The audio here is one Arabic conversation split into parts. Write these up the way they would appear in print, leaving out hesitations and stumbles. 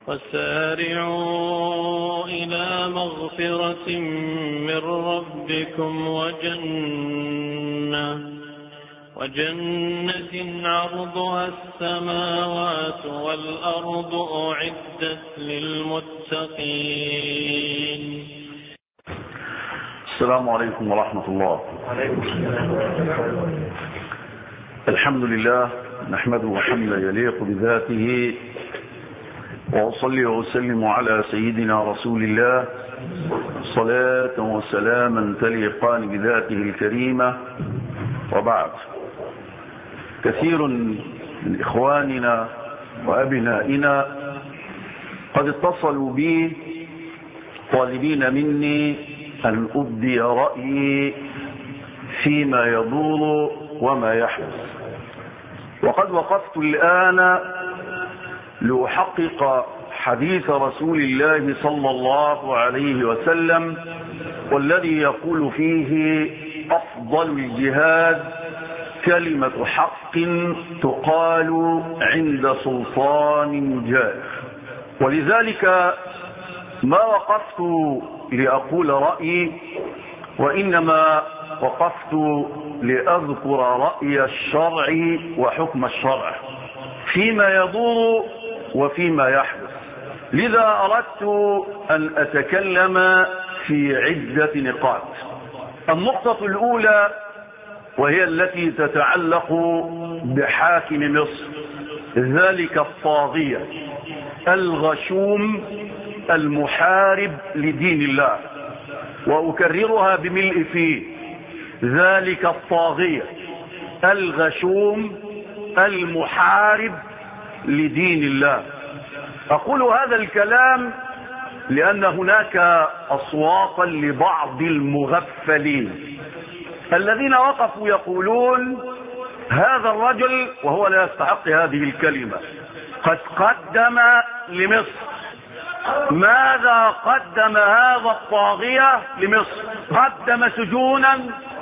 وسارعوا إلى مغفرة من ربكم وجنة عرضها السماوات والأرض أعدت للمتقين. السلام عليكم ورحمة الله. الحمد لله نحمده حمدا يليق بذاته، وأصلي وأسلم على سيدنا رسول الله صلاة وسلاما تليقان بذاته الكريمة. وبعد، كثير من إخواننا وأبنائنا قد اتصلوا بي طالبين مني أن أبدي رأيي فيما يدور وما يحدث، وقد وقفت الآن لأحقق حديث رسول الله صلى الله عليه وسلم، والذي يقول فيه: أفضل الجهاد كلمة حق تقال عند سلطان جائر. ولذلك ما وقفت لأقول رأيي، وإنما وقفت لأذكر رأي الشرع وحكم الشرع فيما يدور وفيما يحدث. لذا أردت أن أتكلم في عدة نقاط. النقطة الأولى وهي التي تتعلق بحاكم مصر، ذلك الطاغية الغشوم المحارب لدين الله، وأكررها بملء فيه: ذلك الطاغية الغشوم المحارب لدين الله. أقول هذا الكلام لأن هناك أصواتا لبعض المغفلين الذين وقفوا يقولون: هذا الرجل وهو لا يستحق هذه الكلمة قد قدم لمصر. ماذا قدم هذا الطاغية لمصر؟ قدم سجونا،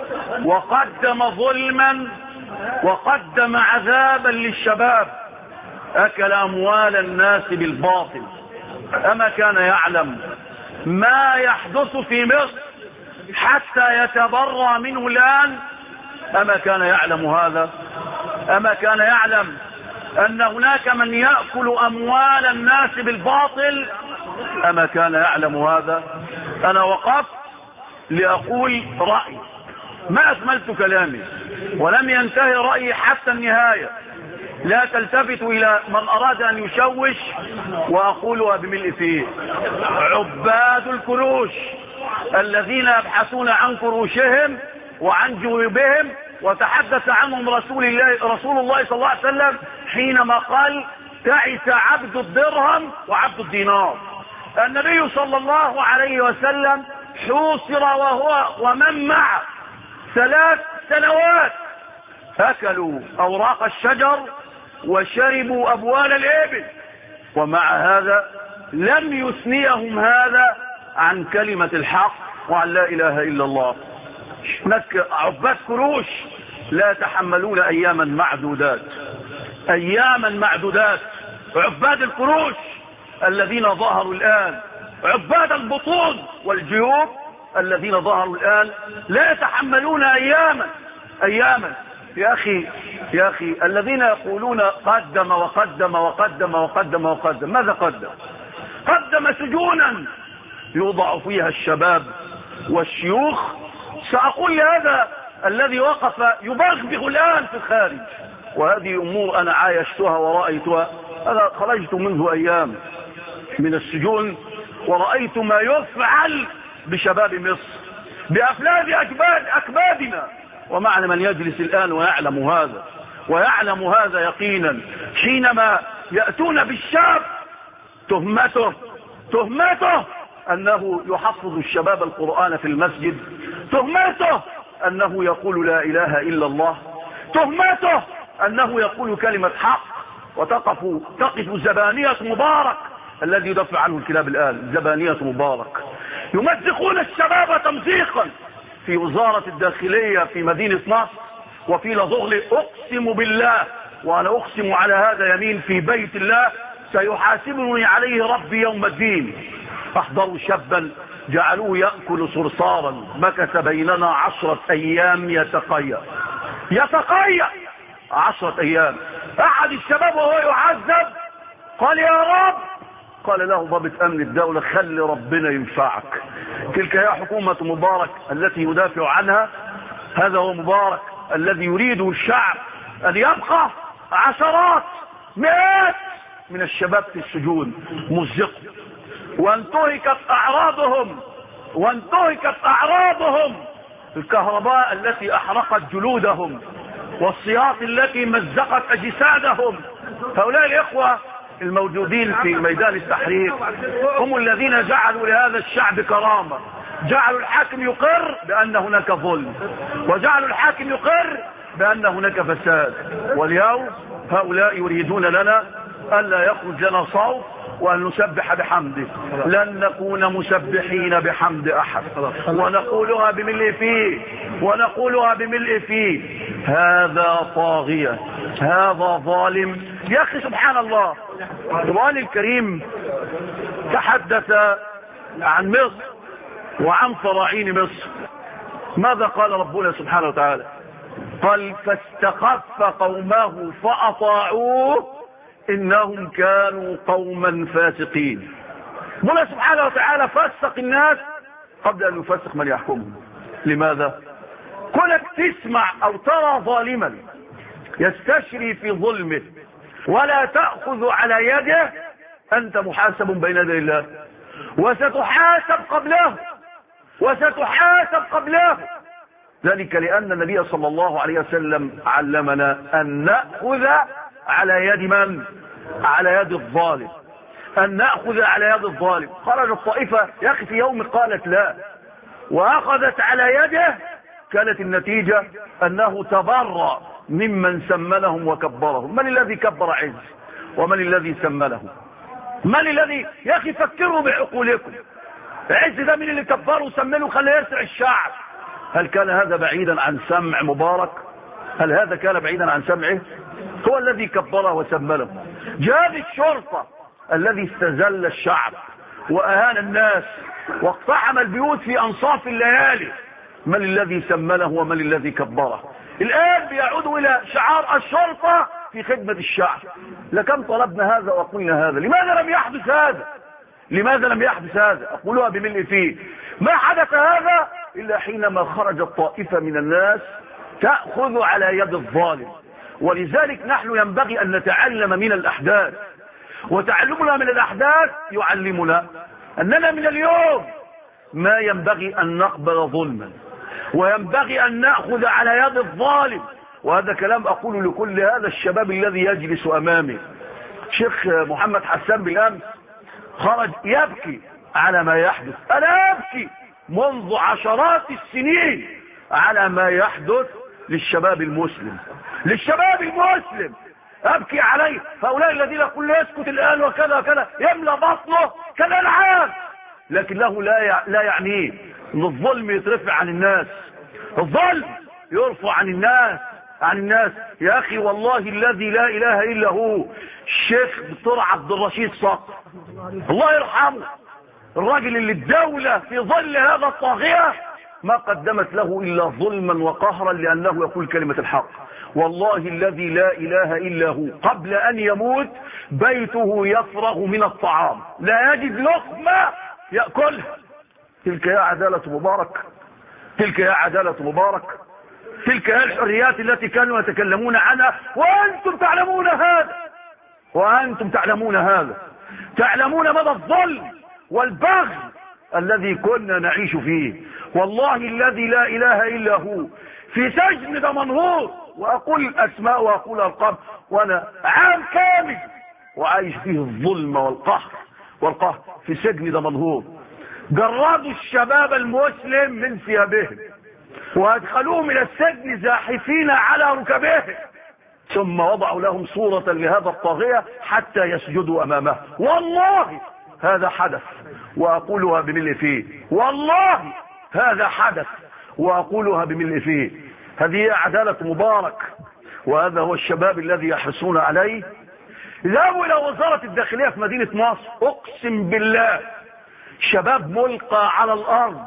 وقدم ظلما، وقدم عذابا للشباب، أكل أموال الناس بالباطل. أما كان يعلم ما يحدث في مصر حتى يتبرى منه الآن؟ أما كان يعلم هذا؟ أما كان يعلم أن هناك من يأكل أموال الناس بالباطل؟ أما كان يعلم هذا؟ أنا وقفت لأقول رأي، ما أكملت كلامي ولم ينتهي رأيي حتى النهاية. لا تلتفتوا إلى من أراد أن يشوش، وأقولها بملء فيه: عباد الكروش الذين يبحثون عن كروشهم وعن جيوبهم، وتحدث عنهم رسول الله صلى الله عليه وسلم حينما قال: تعس عبد الدرهم وعبد الدينار. النبي صلى الله عليه وسلم حوصر وهو ومن معه 3 سنوات، أكلوا أوراق الشجر وشربوا أبوال الإبل، ومع هذا لم يثنيهم هذا عن كلمة الحق وعن لا إله إلا الله. هناك عباد كروش لا يتحملون أياما معدودات. عباد الكروش الذين ظهروا الآن، عباد البطون والجيوب الذين ظهروا الآن لا يتحملون أياما. يا أخي الذين يقولون قدم وقدم وقدم وقدم وقدم، ماذا قدم؟ قدم سجونا يوضع فيها الشباب والشيوخ. سأقول لهذا الذي وقف يبغبغ الآن في الخارج، وهذه أمور أنا عايشتها ورأيتها. أنا خرجت منذ أيام من السجون ورأيت ما يفعل بشباب مصر، بأفلاد أكبادنا. ومعنى من يجلس الآن ويعلم هذا يقينا، حينما يأتون بالشاب تهمته أنه يحفظ الشباب القرآن في المسجد، تهمته أنه يقول لا إله إلا الله، تهمته أنه يقول كلمة حق، وتقف زبانية مبارك الذي يدفع عنه الكلاب الآن، زبانية مبارك، يمزقون الشباب تمزيقا في وزارة الداخلية في مدينة نصر وفي لظغل. أقسم بالله، وأنا أقسم على هذا يمين في بيت الله، سيحاسبني عليه ربي يوم الدين. احضروا شابا جعلوه يأكل صرصارا مكث بيننا 10 أيام يتقيأ 10 أيام. احد الشباب وهو يعذب قال يا رب، قال له ضابط امن الدولة خلي ربنا ينفعك. تلك هي حكومة مبارك التي يدافع عنها. هذا هو مبارك الذي يريده الشعب، ان يبقى عشرات مئات من الشباب في السجون مزقوا، وانتهكت اعراضهم الكهرباء التي احرقت جلودهم والسياط التي مزقت اجسادهم. هؤلاء الاخوة الموجودين في ميدان التحرير هم الذين جعلوا لهذا الشعب كرامة، جعلوا الحاكم يقر بأن هناك ظلم، وجعلوا الحاكم يقر بأن هناك فساد. واليوم هؤلاء يريدون لنا ألا يخرج لنا صوت وأن نسبح بحمده. لن نكون مسبحين بحمد أحد، ونقولها بملء فيه. هذا طاغية، هذا ظالم. يا أخي سبحان الله، القرآن الكريم تحدث عن مصر وعن فراعين مصر. ماذا قال ربنا سبحانه وتعالى؟ قال فاستخف قومه فأطاعوه إنهم كانوا قوما فاسقين. ربنا سبحانه وتعالى فسق الناس قبل أن يفسق من يحكمهم. لماذا؟ كونك تسمع أو ترى ظالما يستشري في ظلمه ولا تأخذ على يده، أنت محاسب بين يدي الله، وستحاسب قبله. ذلك لأن النبي صلى الله عليه وسلم علمنا أن نأخذ على يد من؟ على يد الظالم، أن نأخذ على يد الظالم. خرج الطائفة يا أخي في يوم قالت لا وأخذت على يده، كانت النتيجة أنه تبرأ ممن سمنهم وكبرهم. من الذي كبر عز ومن الذي سمنهم؟ من الذي يا أخي فكروا بعقولكم. عز ده من اللي كبره وسمنه خلاه يسرع الشعب؟ هل كان هذا بعيدا عن سمع مبارك؟ هل هذا كان بعيدا عن سمعه؟ هو الذي كبره وسمنه. جاب الشرطة الذي استذل الشعب وأهان الناس واقتحم البيوت في أنصاف الليالي. من الذي سمنه ومن الذي كبره؟ الآن بيعودوا إلى شعار الشرطة في خدمة الشعب. لكم طلبنا هذا وقلنا هذا. لماذا لم يحدث هذا؟ أقولها بملء فيه. ما حدث هذا إلا حينما خرجت طائفة من الناس تأخذ على يد الظالم. ولذلك نحن ينبغي أن نتعلم من الأحداث، وتعلمنا من الأحداث يعلمنا أننا من اليوم ما ينبغي أن نقبل ظلما، وينبغي أن نأخذ على يد الظالم. وهذا كلام أقول لكل هذا الشباب الذي يجلس أمامي. شيخ محمد حسان بالأمس خرج يبكي على ما يحدث. أنا أبكي منذ عشرات السنين على ما يحدث للشباب المسلم، أبكي عليه. فأولئك الذين يقول يسكت الآن وكذا وكذا يملى بطنه كالأنعام، لكن له لا يعنيه ان الظلم يترفع عن الناس، الظلم يرفع عن الناس. يا أخي والله الذي لا إله إلا هو الشيخ دكتور عبد الرشيد صقر الله يرحمه، الراجل اللي الدولة في ظل هذا الطاغية ما قدمت له إلا ظلما وقهرا لأنه يقول كلمة الحق. والله الذي لا إله إلا هو قبل أن يموت بيته يفرغ من الطعام، لا يجد لقمة يأكلها. تلك يا عدالة مبارك، تلك هي الحريات التي كانوا يتكلمون عنها، وأنتم تعلمون هذا، تعلمون مدى الظلم والبغي الذي كنا نعيش فيه. والله الذي لا إله إلا هو في سجن دمنهور، وأقول أسماء وأقول أرقام، وأنا عام كامل وعايش فيه الظلم والقهر في سجن دمنهور. جردوا الشباب المسلم من ثيابهم وادخلوهم إلى السجن زاحفين على ركبهم، ثم وضعوا لهم صورة لهذا الطاغية حتى يسجدوا أمامه. والله هذا حدث وأقولها بملء فيه، والله هذا حدث وأقولها بملء فيه. هذه عدالة مبارك، وهذا هو الشباب الذي يحرصون عليه. ذهبوا الى وزارة الداخلية في مدينة نصر، اقسم بالله شباب ملقى على الارض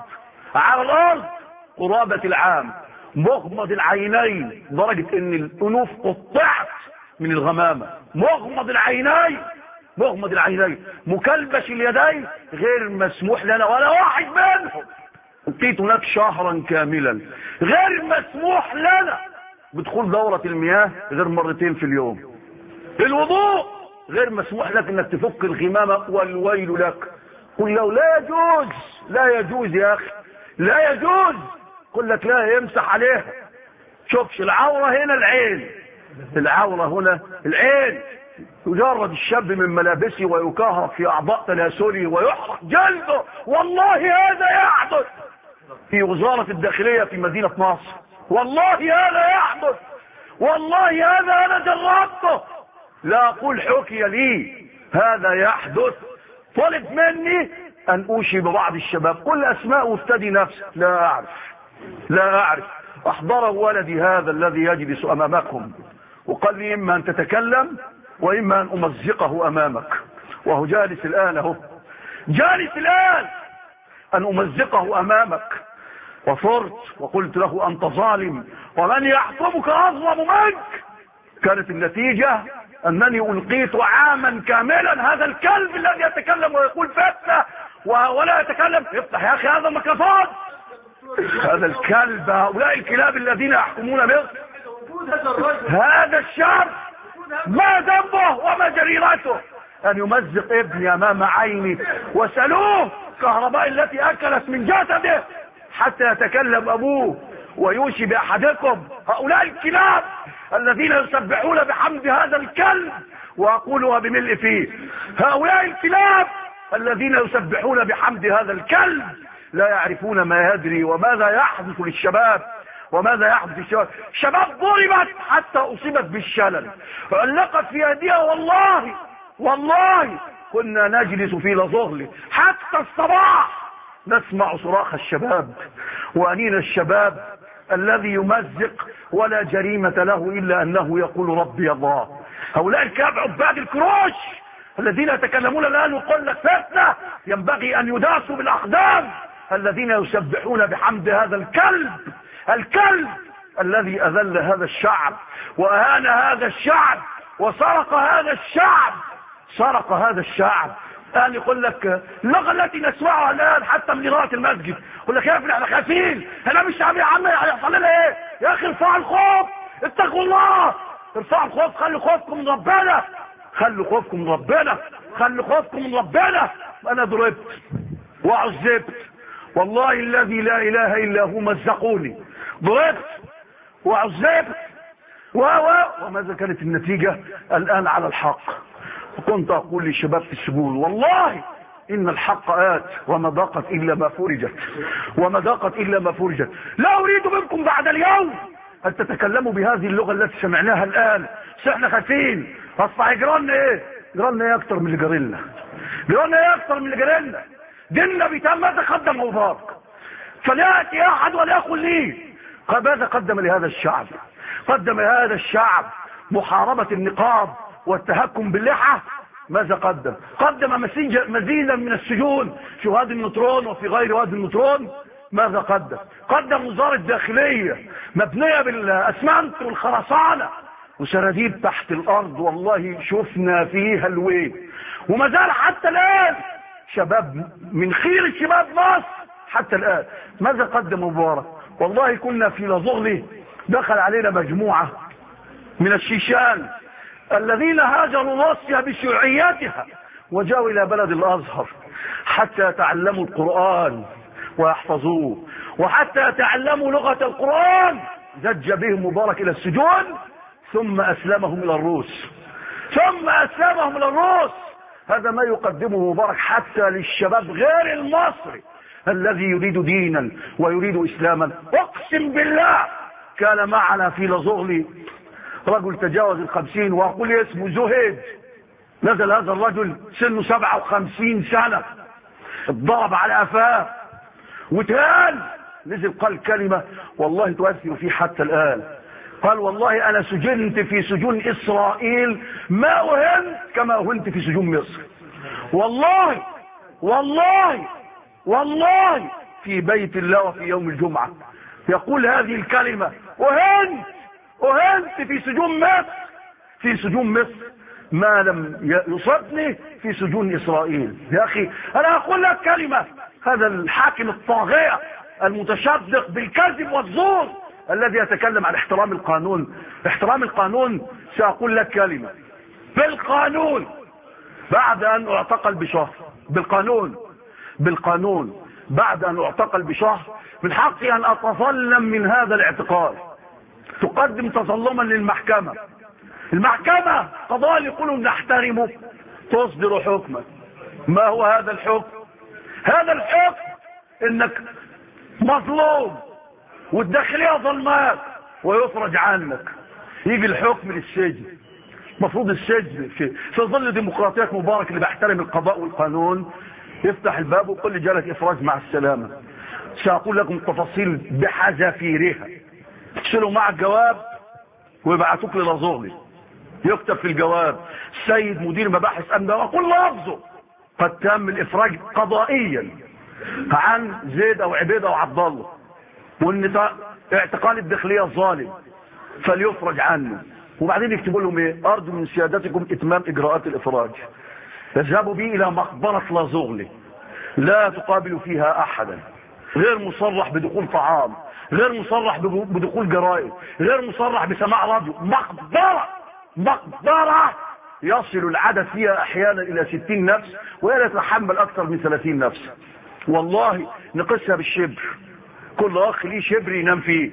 قرابة العام، مغمض العينين درجة ان الانوف قطعت من الغمامة، مغمض العينين مكلبش اليدين، غير مسموح لنا ولا واحد منهم. بقيت هناك شهرا كاملا، غير مسموح لنا بدخول دورة المياه غير مرتين في اليوم، الوضوء غير مسموح لك انك تفك الغمامة، والويل لك. قل له لا يجوز يا اخي، لا يجوز. قل لك لا، يمسح عليها. شوفش العورة هنا العين، العورة هنا العين. يجرد الشاب من ملابسه ويكهرب في اعضاء تناسله ويحرق جلده، والله هذا يحدث في وزارة الداخلية في مدينة نصر، والله هذا يحدث، والله هذا انا جربته، لا اقول حكي لي، هذا يحدث. طلب مني ان اوشي ببعض الشباب، قل اسماء وافتدي نفسك. لا اعرف. احضره ولدي هذا الذي يجلس امامكم وقال لي اما ان تتكلم واما ان امزقه امامك، وهو جالس الان ان امزقه امامك. وصرت وقلت له انت ظالم ومن يحكمك اظلم منك. كانت النتيجة انني القيت عاما كاملا هذا الكلب الذي يتكلم ويقول فتنة ولا يتكلم. افتح يا اخي هذا الميكروفون. هذا الكلب، هؤلاء الكلاب الذين يحكمون مصر، هذا الشاب ما ذنبه وما جريرته ان يمزق ابني امام عيني. وسألوه كهرباء التي اكلت من جسده حتى يتكلم ابوه ويوشي باحدكم. هؤلاء الكلاب الذين يسبحون بحمد هذا الكلب، واقولها بملء فيه، هؤلاء الكلاب الذين يسبحون بحمد هذا الكلب لا يعرفون ما يدري وماذا يحدث للشباب، وماذا يحدث للشباب. شباب ضربت حتى اصيبت بالشلل، علقت في يديها، والله كنا نجلس في لظهل حتى الصباح نسمع صراخ الشباب وانين الشباب الذي يمزق ولا جريمة له الا انه يقول ربي الله. هؤلاء الكلاب عباد الكروش الذين يتكلمون الان ويقول لك فتنة ينبغي ان يداسوا بالاقدام، الذين يسبحون بحمد هذا الكلب الذي اذل هذا الشعب واهان هذا الشعب وسرق هذا الشعب. الان يقول لك اللغة التي نسمعها الان حتى من إدارة المسجد، يقول لك يا ابني احنا خايفين، احنا مش عم هيحصل لنا ايه؟ يا اخي ارفعوا الخوف، اتقوا الله، ارفعوا الخوف، خلوا خوفكم من ربنا، خلوا خوفكم من ربنا. انا ضربت وعذبت، والله الذي لا اله الا هو مزقوني، ضربت وعذبت وماذا كانت النتيجة؟ الان على الحق. وكنت اقول للشباب في السجون والله ان الحق آت وما ضاقت الا ما فرجت، لا اريد منكم بعد اليوم ان تتكلموا بهذه اللغة التي سمعناها الان. احنا خايفين، اصبح يجرالنا ايه اكتر من اللي جرالنا، ديننا بيتم. ماذا قدم مبارك؟ فليأتي احد وليقل لي ماذا قدم لهذا الشعب؟ قدم لهذا الشعب محاربة النقاب والتهكم باللحى. ماذا قدم مزيدا من السجون في وادي النطرون وفي غير وادي النطرون. ماذا قدم وزارة داخلية مبنية بالاسمنت والخرسانة وسراديب تحت الارض، والله شفنا فيها الويل. وما زال حتى الان شباب من خير الشباب مصر حتى الان. ماذا قدم مبارك؟ والله كنا في لظغله دخل علينا مجموعة من الشيشان الذين هاجروا روسيا بشيوعيتها وجاءوا الى بلد الازهر حتى يتعلموا القرآن ويحفظوه وحتى يتعلموا لغة القرآن. زج بهم مبارك الى السجون ثم اسلمهم الى الروس. هذا ما يقدمه مبارك حتى للشباب غير المصري الذي يريد دينا ويريد اسلاما. اقسم بالله كان معنا في لظغلي رجل تجاوز 50 واقول اسمه زهيد. نزل هذا الرجل سنه 57 سنة، اتضرب على قفاه وتهان، نزل قال كلمة والله تؤثر فيه حتى الآن. قال والله انا سجنت في سجون اسرائيل ما اهنت كما اهنت في سجون مصر. والله والله والله في بيت الله وفي يوم الجمعة يقول هذه الكلمة: أهنت في سجون مصر، في سجون مصر ما لم يصبني في سجون إسرائيل. يا أخي أنا أقول لك كلمة، هذا الحاكم الطاغية المتشدق بالكذب والزور الذي يتكلم عن احترام القانون، احترام القانون، سأقول لك كلمة: بالقانون بعد أن اعتقل بشهر، بالقانون بعد أن اعتقل بشهر من حقي أن أتظلم من هذا الاعتقال. تقدم تظلما للمحكمة، المحكمة قضاء يقولوا نحترمه، تصدر حكما. ما هو هذا الحكم؟ هذا الحكم انك مظلوم والداخلية ظلمات ويفرج عنك، يجي الحكم للسجن. مفروض السجن في ظل ديمقراطية مبارك اللي بيحترم القضاء والقانون يفتح الباب ويقول لي جالك افراج مع السلامة. سأقول لكم التفاصيل بحذافيرها. تشيلوا مع الجواب ويبعتوك للازغلي، يكتب في الجواب: السيد مدير مباحث امن، واقول لفظه: قد تم الافراج قضائيا عن زيد او عبيد او عبد الله، وان اعتقال الداخليه الظالم فليفرج عنه. وبعدين يكتبوا لهم ايه؟ ارجو من سيادتكم اتمام اجراءات الافراج. يذهبوا به الى مقبره لازغلي لا تقابل فيها احدا، غير مصرح بدخول طعام، غير مصرح بدخول جرائد، غير مصرح بسماع راديو. مقبرة يصل العدد فيها احيانا الى 60 نفس، وهي لا تتحمل اكثر من 30 نفس. والله نقصها بالشبر، كل اخ ليه شبر ينام فيه،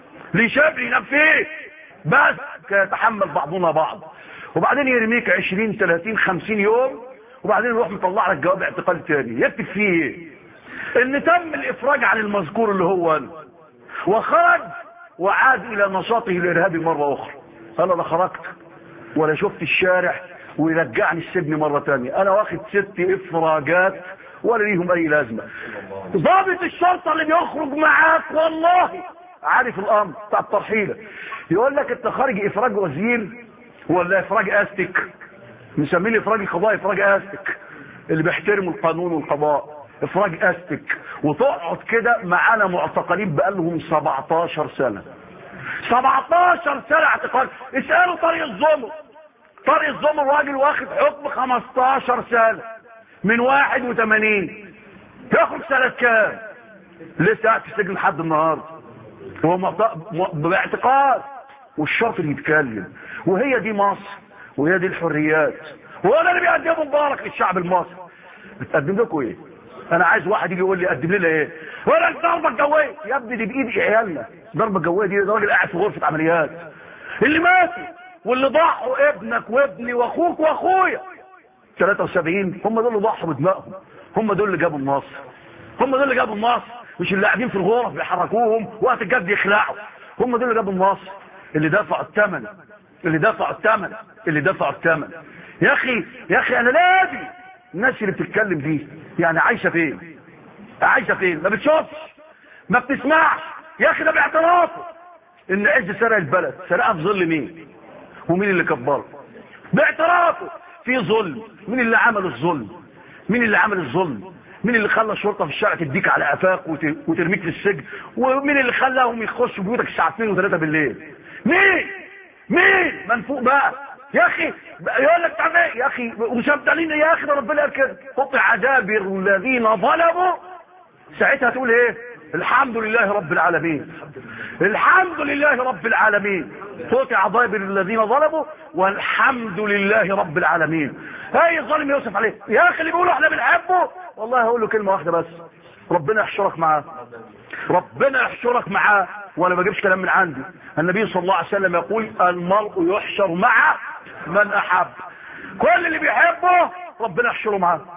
بس يتحمل بعضنا بعض. وبعدين يرميك 20 30 50 يوم، وبعدين يروح مطلع لك جواب اعتقال تاني يكتب فيه ايه؟ ان تم الافراج عن المذكور اللي هو أنا، وخرج وعاد الى نشاطه الارهابي مرة اخرى. انا لا خرجت ولا شفت الشارع ويرجعني السجن مرة تانية. انا واخد 6 افراجات ولا ليهم اي لازمة. ضابط الشرطة اللي بيخرج معاك والله عارف الامر بتاع الترحيلة، يقول لك انت خارج افراج وزير ولا افراج استك؟ مسميه الافراج القضائي افراج استك، اللي بيحترموا القانون والقضاء افراج استك. وتقعد كده معانا معتقلين بقالهم 17 سنة 17 سنة اعتقال. اسألوا طارق الزمر راجل واخد حكم 15 سنة من 81، ياخد سنة كام؟ لسه قاعد في السجن لحد النهارده هو باعتقال. والشرط اللي يتكلم، وهي دي مصر وهي دي الحريات، وهو ده اللي بيقدمه مبارك للشعب المصري. بتقدم لكم ايه؟ انا عايز واحد يجي يقول لي قدم لنا ايه؟ ولا الضربه الجويه يا ابني دي بايد عيالنا. الضربه الجويه دي راجل قاعد في غرفه عمليات، اللي ماتوا واللي ضحوا ابنك وابني واخوك واخويا 73 هم دول اللي ضحوا بدمائهم، هم دول اللي جابوا النصر، مش اللي قاعدين في الغرف بيحركوهم وقت الجد يخلعوا. هم دول اللي جابوا النصر، اللي دفعوا الثمن. يا اخي انا لازم الناس اللي بتتكلم دي يعني عايشه فين؟ ما بتشوفش، ما بتسمعش. يا اخي ده باعترافه ان عز سرق البلد، سرقها في ظل مين؟ ومين اللي كبره؟ باعترافه في ظلم. مين اللي عمل الظلم؟ مين اللي خلى الشرطه في الشارع تديك على قفاك وترميك في السجن؟ ومين اللي خلاهم يخشوا بيوتك الساعه 2 و3 بالليل؟ مين منفوق بقى يا اخي؟ يقول لك تعمل ايه يا اخي؟ ومشبدلين يا اخي، ده ربنا قال كده: قطع دابر الذين ظلموا. ساعتها تقول ايه؟ الحمد لله رب العالمين. قطع دابر الذين ظلموا والحمد لله رب العالمين. اي الظالم يوسف عليه يا اخي اللي بيقولوا احنا بنحبه، والله هقول له كلمه واحده بس: ربنا يحشرك معاه. وانا ما بجيبش كلام من عندي. النبي صلى الله عليه وسلم يقول: المرء يحشر مع من احب. كل اللي بيحبه ربنا يحشره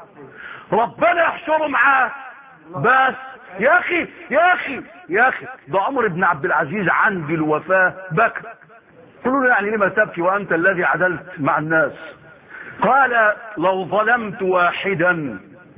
معاه. بس يا اخي ده عمر بن عبد العزيز عند الوفاة بكى. قالوا له: يعني لما تبكي وانت الذي عدلت مع الناس؟ قال: لو ظلمت واحدا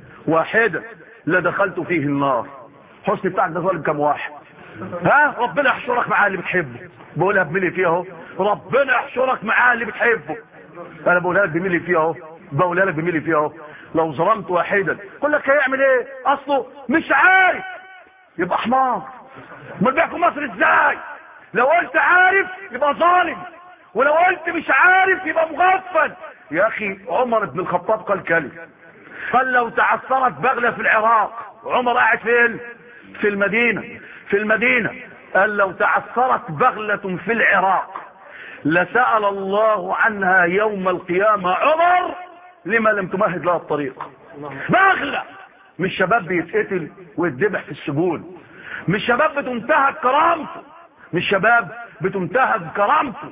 لدخلت فيه النار. حسني بتاعك ده ظالم كم واحد؟ ربنا يحشرك مع اللي بتحبه. بقولها بملي فيها اهو، ربنا يحشرك معاه اللي بتحبه. انا بقولها لك بملي فيها اهو، بقولها لك بملي فيها اهو. لو ظلمت واحدا يقول لك هيعمل ايه؟ اصله مش عارف، يبقى حمار. امال بيحكم مصر ازاي؟ لو قلت عارف يبقى ظالم، ولو قلت مش عارف يبقى مغفل. يا اخي عمر بن الخطاب قال كلمه، قال لو تعثرت بغله في العراق، عمر قاعد فين؟ في المدينه، في المدينه. قال لو تعثرت بغله في العراق لسأل الله عنها يوم القيامه عمر لما لم تمهد لها الطريق. بغله، مش شباب بيتقتل ويتذبح في السجون، مش شباب بتنتهك كرامته، مش شباب بتنتهك كرامته،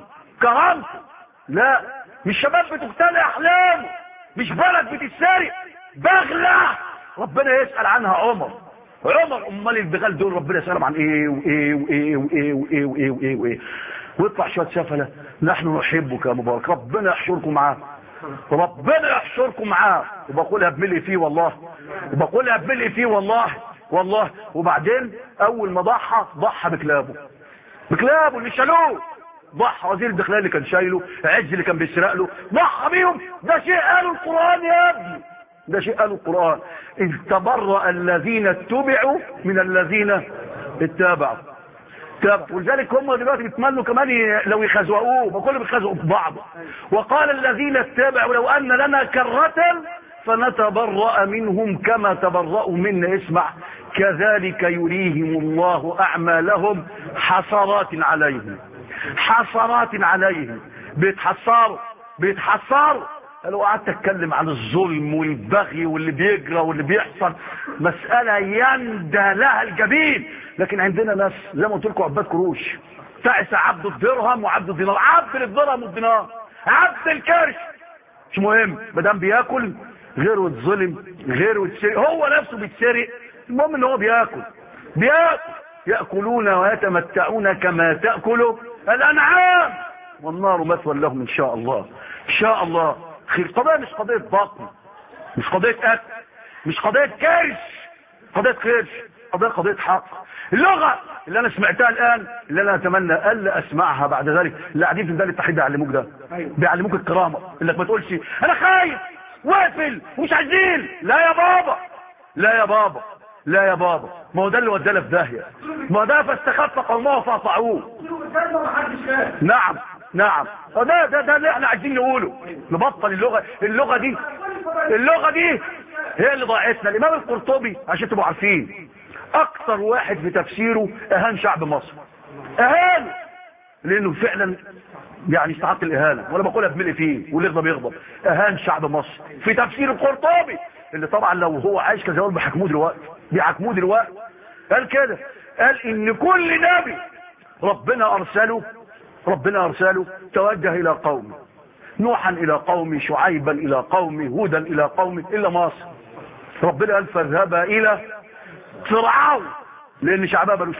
لا، مش شباب بتغتال احلامه، مش بلد بتتسرق، بغله ربنا يسأل عنها عمر. امال البغال دول ربنا يسألهم عن ايه وايه وايه وايه وايه وايه وايه وايه. ويطلع شويه سفله، نحن نحبك يا مبارك، ربنا يحشركم معاه، ربنا يحشركم معاه. وبقولها بملء فيه والله، وبقولها بملء فيه والله والله. وبعدين اول ما ضحى بكلابه اللي شالوه، ضحى وزير الداخليه اللي كان شايله، عز اللي كان بيسرق له، ضحى بيهم. ده شيء قاله القران يا ابني، ده شيء قاله القران. إذ تبرأ الذين اتبعوا من الذين اتبعوا. ولذلك هم دلوقتي بيتمنوا كمان لو يخزوقوه، ما كله بيخزوقوا في بعض. وقال الذين اتبعوا لو ان لنا كرة فنتبرأ منهم كما تبرأوا منا. اسمع، كذلك يريهم الله اعمالهم حسرات عليهم، حسرات عليهم. بيتحسروا. لو قعدت اتكلم عن الظلم والبغي واللي بيجرى واللي بيحصل مسألة يندى لها الجبين. لكن عندنا ناس زي ما قلت لكم عباد كروش، تعس عبد الدرهم وعبد الدينار، عبد الدرهم والدينار، عبد الكرش، مش مهم ما دام بياكل. غيره يتظلم، غيره يتسرق، هو نفسه بيتسرق، المهم ان هو بياكل. ياكلون ويتمتعون كما تاكل الانعام والنار مثوى لهم ان شاء الله. ان شاء الله خير. قضيه مش قضيه بطن، مش قضيه اكل، مش قضيه كرش، قضيه كرش، قضيه حق. اللغه اللي انا سمعتها الان، اللي انا اتمنى الا اسمعها بعد ذلك، اللي قاعدين في ميدان التحرير بيعلموك ده، بيعلموك الكرامه، انك ما تقولش انا خايف واقفل ومش عايزين. لا يا بابا، لا يا بابا، لا يا بابا، ما هو ده اللي ودانا في داهيه، ما هو ده فاستخف قومه فاطاعوه. نعم نعم، ده اللي احنا عايزين نقوله. نبطل اللغه دي هي اللي ضاعتنا. الامام القرطبي عشان تبقوا عارفين اكثر واحد في تفسيره اهان شعب مصر، اهان، لانه فعلا يعني يستحق الاهانه، وانا بقولها بملء فيه، واللي يغضب يغضب. اهان شعب مصر في تفسير القرطبي، اللي طبعا لو هو عايش كان زمان بيحاكموه دلوقتي. قال كده، قال ان كل نبي ربنا ارسله توجه الى قومه، نوحا الى قومه، شعيبا الى قومه، هودا الى قومه، الا مصر. ربنا قال فاذهبا الى فرعون، لان شعبها ملوش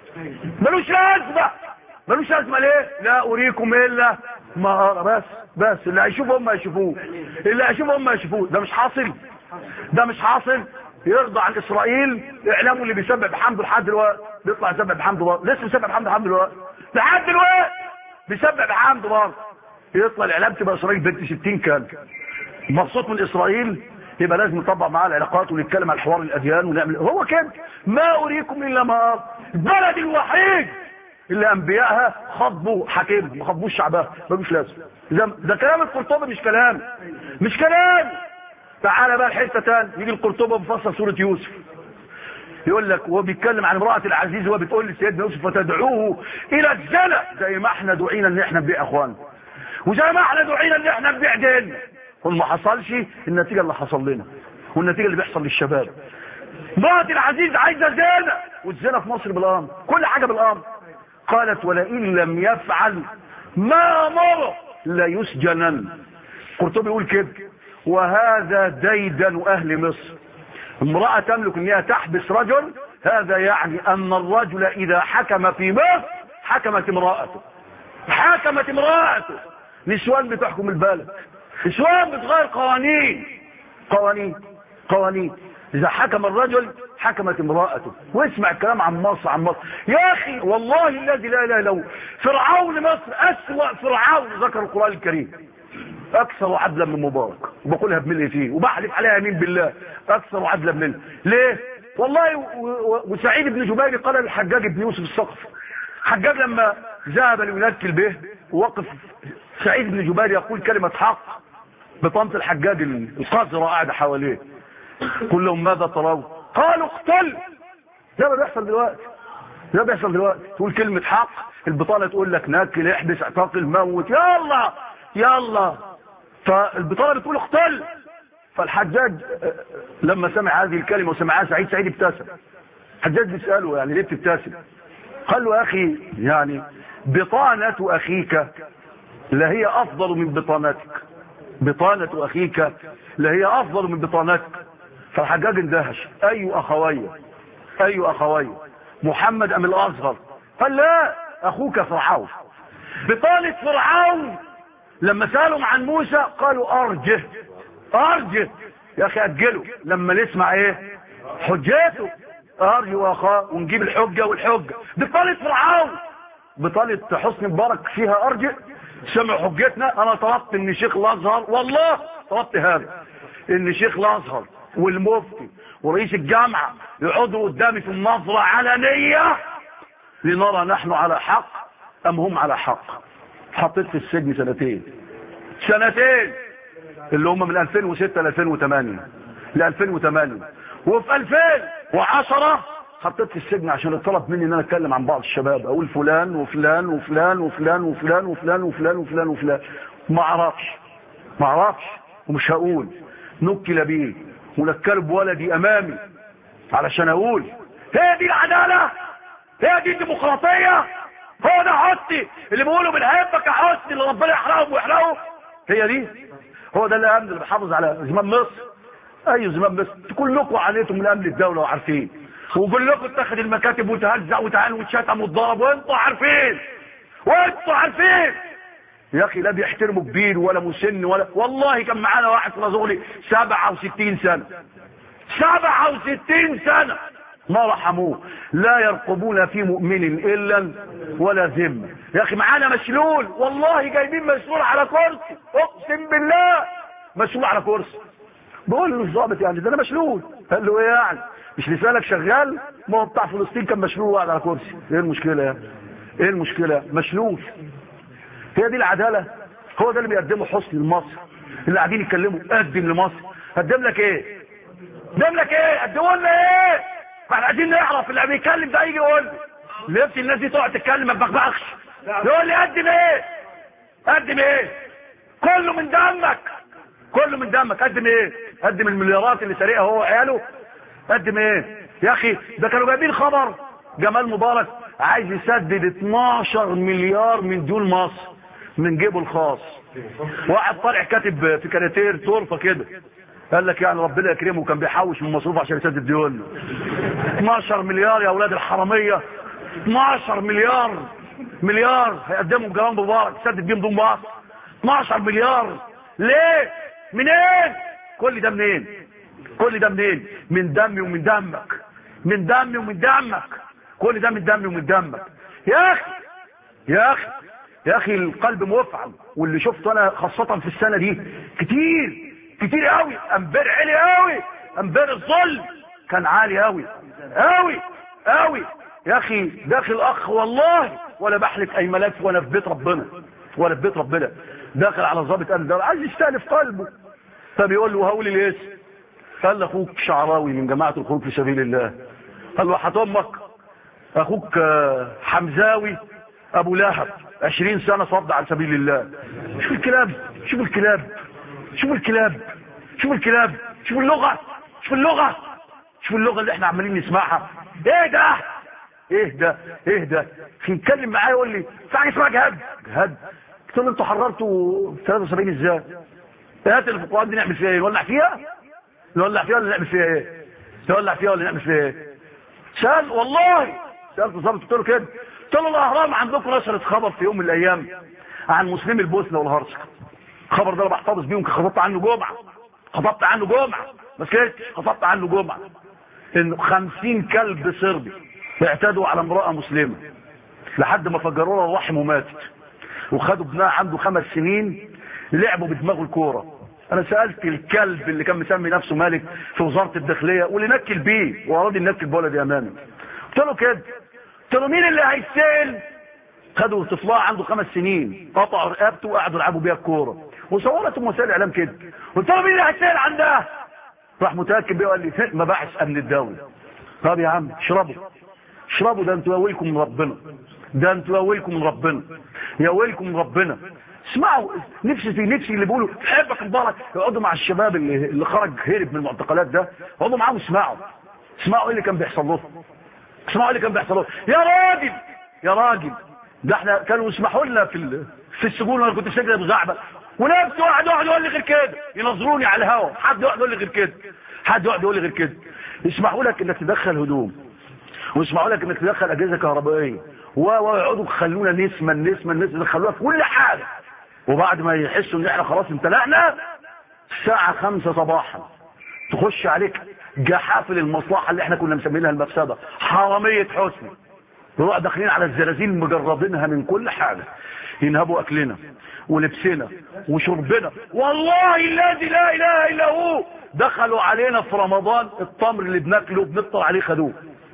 لازمه. ليه؟ لا اريكم الا ما ارى. بس اللي هيشوفوا هم يشوفوه. ده مش حاصل. يرضى عن اسرائيل اعلامه اللي بيسبح بحمده لحد دلوقتي، بيطلع يسبح بحمده برضه، لسه بيسبح بحمده لحد دلوقتي بيسبح بحمده برضه. يطلع الاعلام تبقى اسرائيل بنت 60 كان مبسوط من اسرائيل، يبقى لازم نطبق معاه العلاقات ونتكلم عن حوار الاديان ونعمل هو كده. ما اريكم الا ما ارى. البلد الوحيد اللي انبيائها خاطبوا حكيمها، ما خاطبوش شعبها، ملوش لازم. ده كلام القرطبي مش كلام. تعالى بقى الحته ثانيه، يجي القرطبي بفصل سوره يوسف، يقول لك وهو بيتكلم عن امراه العزيز، وهو بتقول لسيدنا يوسف فتدعوه الى الزنا، زي ما احنا دعينا ان احنا نبيع اخواننا، وزي ما احنا دعينا ان احنا نبيع ديننا، وما حصلش النتيجه اللي حصل لنا، والنتيجه اللي بيحصل للشباب. امراه العزيز عايزه زنا، والزنا في مصر بالامر، كل حاجه بالامر. قالت ولئن لم يفعل ما امره ليسجنن. قرطبي يقول كده، وهذا ديدن اهل مصر. امرأة تملك ان هي تحبس رجل، هذا يعني ان الرجل اذا حكم في مصر حكمت امرأته. نسوان بتحكم البلد، نسوان بتغير قوانين. اذا حكم الرجل حكمت امرأته. واسمع الكلام عن مصر، عن مصر يا اخي، والله الذي لا اله الا هو، فرعون مصر اسوأ فرعون ذكر القرآن الكريم، اكثر عدلا من مبارك، وبقولها بملء فيه وبحلف عليها يمين بالله، اكثر عدلا منه. ليه؟ والله وسعيد بن جبير قال للحجاج بن يوسف الثقفي، حجاج لما ذهب لينكل به ووقف سعيد بن جبير يقول كلمة حق بطنط الحجاج القذرة قاعدة حواليه، قل لهم ماذا ترون؟ قالوا اقتل. ده ما بيحصل دلوقتي، ده بيحصل دلوقتي، تقول كلمة حق البطانة تقول لك ناكل احبس اعتقل موت، يلا يلا، فالبطانة بتقول اقتل. فالحجاج لما سمع هذه الكلمة وسمعها سعيد ابتسم. الحجاج بيسأله يعني ليه بتبتسم؟ قال له يا اخي يعني بطانة اخيك لا هي افضل من بطانتك، بطانة اخيك لا هي افضل من بطانتك. فالحجاج اندهش، اي اخوي، اي اخوي، محمد ام الاصغر؟ قال لا، اخوك فرعون. بطانة فرعون لما سألهم عن موسى قالوا ارجه، ارجه يا اخي، اجله لما نسمع ايه حجاته، ارجه اخاه ونجيب الحجة والحجة. بطانة فرعون، بطانة حسني مبارك فيها ارجه، سمع حجتنا. انا طلبت ان شيخ الازهر، والله طلبت هذا، ان شيخ الازهر والمفتي ورئيس الجامعة يقعدوا قدامي في النظرة علنية لنرى نحن على حق ام هم على حق. حطيت في السجن سنتين اللي هم من 2006 ل 2008 ل 2008، وفي 2010 حطيت في السجن عشان اتطلب مني ان انا اتكلم عن بعض الشباب، اقول فلان وفلان وفلان وفلان وفلان وفلان وفلان وفلان وفلان، ما اعرفش ومش هقول. نكل بيه ونكل بولدي امامي علشان اقول هي دي العدالة، هي دي الديمقراطية، هو ده حسني اللي بيقولوا بنحبك يا حسني اللي ربنا يحرقهم ويحرقهم، هي دي، هو ده الامن اللي بيحافظ على زمام مصر. اي زمام مصر؟ كلكم عليكم من امن الدولة وعارفين، وكلكم اتخذ المكاتب وتهزق وتعان وتشتم وتضرب وانتوا عارفين، وانتوا عارفين. يا اخي لا بيحترموا كبير ولا مسن ولا، والله كان معانا واحد في رزغلي 67 سنة 67 سنة ما رحموه، لا يرقبون في مؤمن الا ولا ذمه. يا اخي معانا مشلول، والله جايبين مشلول على كرسي، اقسم بالله مشلول على كرسي. بقول له الضابط يعني ده انا مشلول، قال له ايه يعني مش لسانك شغال؟ ما هو بتاع فلسطين كان مشلول وقاعد على كرسي، ايه المشكله يعني؟ ايه المشكله؟ مشلول. هي دي العداله؟ هو ده اللي بيقدمه حسني لمصر، اللي قاعدين يتكلموا قدم لمصر، قدم لك ايه؟ قدم لك ايه؟ قدموا لنا ايه؟ ما احنا عايزين نعرف اللي بيتكلم ده يجي يقول لي، ليه الناس دي تقعد تتكلم ما تبغبغش، يقول لي قدم ايه؟ قدم ايه؟ كله من دمك، كله من دمك. قدم ايه؟ قدم المليارات اللي سرقها هو وعياله؟ قدم ايه يا اخي؟ ده كانوا جايبين خبر جمال مبارك عايز يسدد 12 مليار من ديون مصر من جيبه الخاص. واحد طالع كاتب في كاريتير طرفه كده، قال لك يعني ربنا يكرمه كان بيحوش من مصروف عشان يسدد ديونه. 12 مليار يا اولاد الحراميه، 12 مليار هيقدموا جمال مبارك يسدد بيهم ديون مصر. 12 مليار ليه؟ منين؟ كل ده منين؟ كل ده منين؟ من دمي ومن دمك، من دمي ومن دمك، كل ده من دمي ومن دمك. يا اخي يا اخي يا اخي القلب مفعم، واللي شفته انا خاصة في السنة دي كتير قوي. امبارح عالي قوي، امبارح الظلم كان عالي قوي قوي يا اخي. داخل اخ والله ولا بحلف اي ملاك وانا في بيت ربنا، ولا في بيت ربنا، داخل على ضابط امن ده عايز يستأنف قلبه، فبيقول له هقول لي الاسم، قال له اخوك شعراوي من جماعة الخروج في سبيل الله. قال له حط امك، اخوك حمزاوي ابو لهب 20 سنة صد عن سبيل الله. شوف الكلاب، شوف الكلاب، شوف الكلاب، شوف الكلاب، شوف اللغة، شوف اللغة، شوف اللغة اللي احنا عمالين نسمعها. ايه ده ايه ده ايه ده؟ يتكلم معايا يقول لي في حاجه اسمها جهاد. قلت له انتوا حررتوا 73 ازاي؟ الآيات اللي في القرآن دي نعمل فيها ايه؟ نولع فيها؟ نولع فيها ولا نعمل فيها ايه؟ نولع فيها ولا نعمل فيها ايه؟ سأل والله، سألت الضابط قلت له كده، قلت له الاهرام عندكم نشرت خبر في يوم من الايام عن مسلمي البوسنه والهرسك. الخبر ده انا بحتفظ بيهم، خطبت عنه جمعه، خطبت عنه جمعه، بس كده خطبت عنه جمعه. ان 50 كلب صربي اعتدوا على امرأة مسلمة لحد ما فجروا لها الرحم وماتت، وخدوا ابنها عنده 5 سنين لعبوا بدماغه الكورة. انا سألت الكلب اللي كان مسمي نفسه مالك في وزارة الداخلية واللي نكل بيه وراضي نكل بولدي امامي، قلت له كده، قلت له مين اللي هيسال؟ خدوا طفلها عنده 5 سنين قطعوا رقبته وقعدوا يلعبوا بيها الكورة وصورتهم وسائل الاعلام كده. قلت له مين اللي هيسال عن ده؟ راح متاكد بيه وقال لي مباحث امن الدولة. طب يا عم اشربوا ده انتوا يا ويلكم من ربنا، ده انتوا يا ويلكم من ربنا، يا ويلكم من ربنا. اسمعوا، نفسي اللي بيقولوا حبك مبارك يقعدوا مع الشباب اللي خرج هرب من المعتقلات ده، اقعدوا معاهم اسمعوا ايه اللي كان بيحصل لهم، اسمعوا ايه اللي كان بيحصل لهم. يا راجل ده احنا كانوا يسمحوا لنا في السجون وانا كنت ساجن ابو زعبه ونفسي واحد يقول لي غير كده، ينظروني على الهوا، حد يقول لي غير كده، يسمحوا لك انك تدخل هدوم ويسمحوا لك انك تدخل اجهزه كهربائيه ويقعدوا يخلونا نسمه يدخلوها في كل حاجه، وبعد ما يحسوا ان احنا خلاص امتلأنا الساعه 5 صباحا تخش عليك جحافل المصلحه اللي احنا كنا مسمينها المفسده، حراميه حسني، نروح داخلين على الزلازين مجربينها من كل حاجه، ينهبوا اكلنا ولبسنا وشربنا. والله الذي لا اله الا هو دخلوا علينا في رمضان التمر اللي بناكله بنفطر عليه خدوه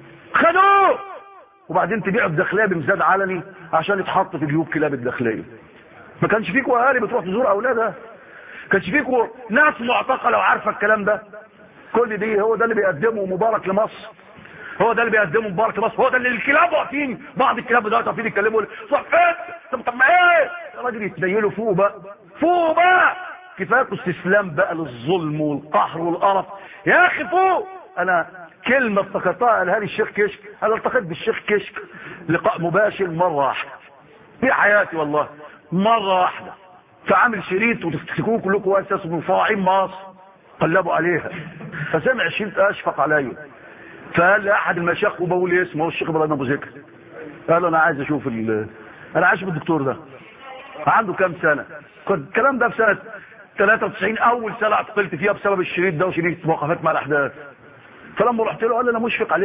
وبعدين تبيعوا الداخليه بمزاد علني عشان يتحط في جيوب كلاب الداخليه. ما كانش فيكم اهالي بتروح تزور اولادها؟ ما كانش فيكم ناس معتقله وعارفه الكلام ده؟ كل دي هو ده اللي بيقدمه مبارك لمصر، هو ده اللي الكلاب واقفين، بعض الكلاب دلوقتي واقفين يتكلموا صحيت. طب ما ايه يا راجل، يتنيلوا فوق بقى كفاية استسلام بقى للظلم والقهر والقرف يا اخي فوق. انا كلمه افتكرتها قالها لي الشيخ كشك، انا التقيت بالشيخ كشك لقاء مباشر مره واحده في حياتي والله، مره واحده فعامل شريط وتفتكروه كلكم اساس من فراعين مصر قلبوا عليها، فسمع الشريط اشفق عليا فقال لي احد المشايخ وبقول لي اسمه الشيخ ابراهيم ابو ذكر، قال له انا عايز اشوف الدكتور ده عنده كام سنه. كنت الكلام ده في سنه 93 اول سنه اعتقلت فيها بسبب الشريط ده وشريط وقفات مع الاحداث. فلما رحت له قال لي انا مشفق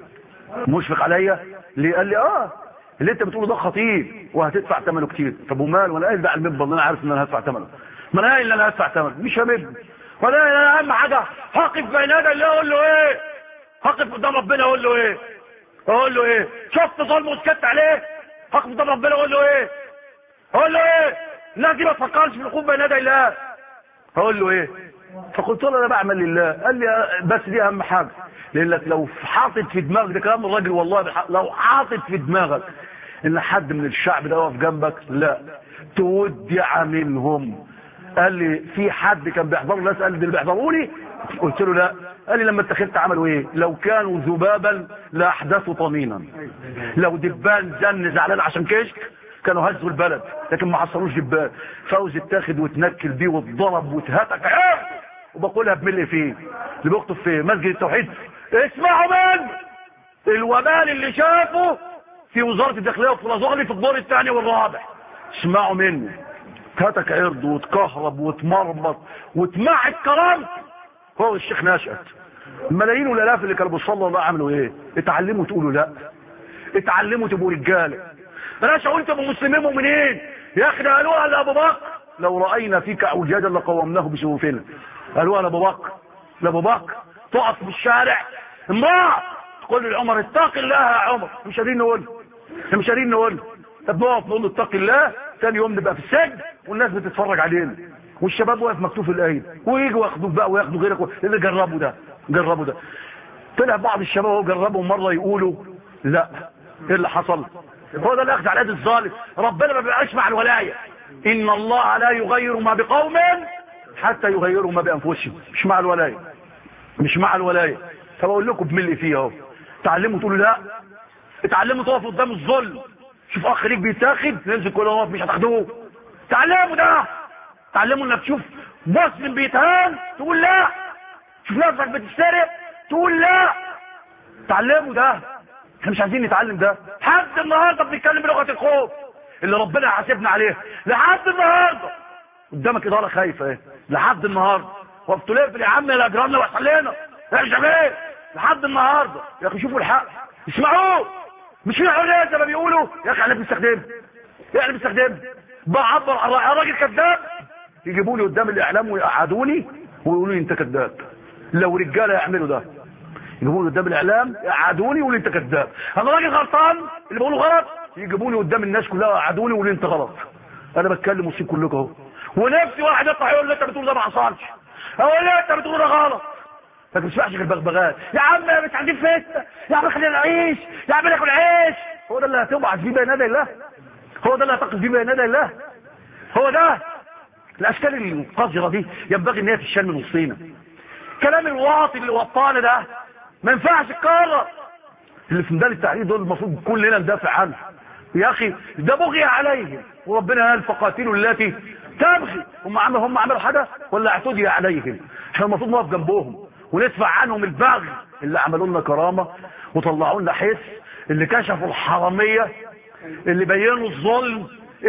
عليا ليه؟ قال لي اللي انت بتقوله ده خطير وهتدفع ثمنه كتير. طب ومال وانا قايل ده على المنبر انا عارف ان انا هدفع ثمنه، ما انا قايل ان انا هدفع ثمنه مش همل، ولا انا اهم حاجه هقف بين يدي الله اقول له ايه؟ هقف قدام ربنا اقول له ايه؟ شفت ظلم وسكت عليه؟ هقف قدام ربنا اقول له ايه؟ الناس دي ما تفكرش في الوقوف بين يدي الله، هقول له ايه؟ فقلت له انا بعمل لله. قال لي بس دي اهم حاجه، لانك لو حاطط في دماغك، ده كلام الراجل والله لو حاطط في دماغك ان حد من الشعب ده واقف جنبك لا تودع منهم. قال لي في حد كان بيحضر الناس، قال لي اللي بيحضروا لي، قلت له لا. قال لي لما اتخذت عملوا ايه؟ لو كانوا ذبابا لاحدثوا طمينا، لو دبان زن زعلان عشان كشك كانوا هزوا البلد، لكن ما حصلوش دبان. فوز اتاخد واتنكل بيه واتضرب واتهتك وبقولها بملء فيه اللي بيخطب في مسجد التوحيد. اسمعوا من الوبال اللي شافه في وزارة الداخلية وفي رزغلي في الدور الثاني والرابع، اسمعوا منه، هتك عرض واتكهرب واتمرمط واتمعت كرامته. هو الشيخ نشأت الملايين والالاف اللي كانوا بيصلوا الله عملوا ايه؟ اتعلموا تقولوا لا، اتعلموا تبقوا رجاله، بلاش اقول تبقوا مسلمين مؤمنين. يا اخي ده قالوها لابو بكر لو راينا فيك اعوجاجا لقومناه بسيوفنا، قالوها لابو بكر تقف في الشارع امرأة تقول لعمر اتق الله يا عمر، مش قادرين نقول طب نقف نقول له اتق الله، ثاني يوم نبقى في السجن والناس بتتفرج علينا والشباب واقف مكتوف الايد ويجوا ياخدوك بقى وياخدوا غيرك اللي جربوا ده. طلع بعض الشباب وهو جربوا مره يقولوا لا، ايه اللي حصل؟ هو ده اللي اخذ على يد الظالم. ربنا ما بيبقاش مع الولايه، ان الله لا يغير ما بقوم حتى يغيروا ما بانفسهم، مش مع الولايه. فبقول لكم بملي فيها اهو، تعلموا تقولوا لا، اتعلموا تقفوا قدام الظلم. شوف اخ ليك بيتاخد ننزل كل يوم مش هتاخدوه، تعلموا انك تشوف مسلم بيتهان تقول لا، شوف نفسك بتسرق تقول لا، تعلموا ده. احنا مش عايزين نتعلم ده لحد النهارده، بنتكلم بلغه الخوف اللي ربنا يحاسبنا عليها لحد النهارده. قدامك اداره خايفه ايه لحد النهارده؟ وقفتوا ليه يا عم الاجرامنا وحصل لنا احنا ايه؟ لحد النهارده. يا اخي شوفوا الحق، اسمعوه، مش في حريه زي ما بيقولوا. يا اخي احنا بنستخدمه، احنا بنستخدمه، بعبر عن راجل كذاب. يجيبوا لي قدام الاعلام ويقعدوني ويقولوا لي انت كذاب. لو رجاله يعملوا ده، يجيبوا لي قدام الاعلام يقعدوني ويقولوا لي انت كذاب. انا راجل غلطان اللي بقوله غلط، يجيبوا لي قدام الناس كلها يقعدوني ويقولوا لي انت غلط. انا بتكلم وسيب كلكم اهو، ونفسي واحد يطلع يقول لي انت بتقول ده ما حصلش، اقول لي انت بتقول ده غلط. ما تسمعش غير بغبغات. يا عم مش عايزين فتنه، يا عم خلينا نعيش، يا عم ناكل عيش. هو ده اللي هتبعث فيه بين يدي الله؟ هو ده اللي هتقف فيه بين يدي الله؟ هو ده؟ الاشكال القذره دي ينبغي ان هي تشال من وسطينا. كلام الواطي اللي وطانا ده ما ينفعش يتكرر. اللي في ميدان التحرير دول المفروض كلنا ندافع عنه. يا اخي ده بغي عليهم، وربنا قال فقاتلوا التي تبغي. هم عملوا حاجه ولا اعتدي عليهم؟ احنا المفروض نقف جنبهم وندفع عنهم البغي اللي عملوا لنا كرامه وطلعوا لنا حس، اللي كشفوا الحراميه، اللي بينوا الظلم،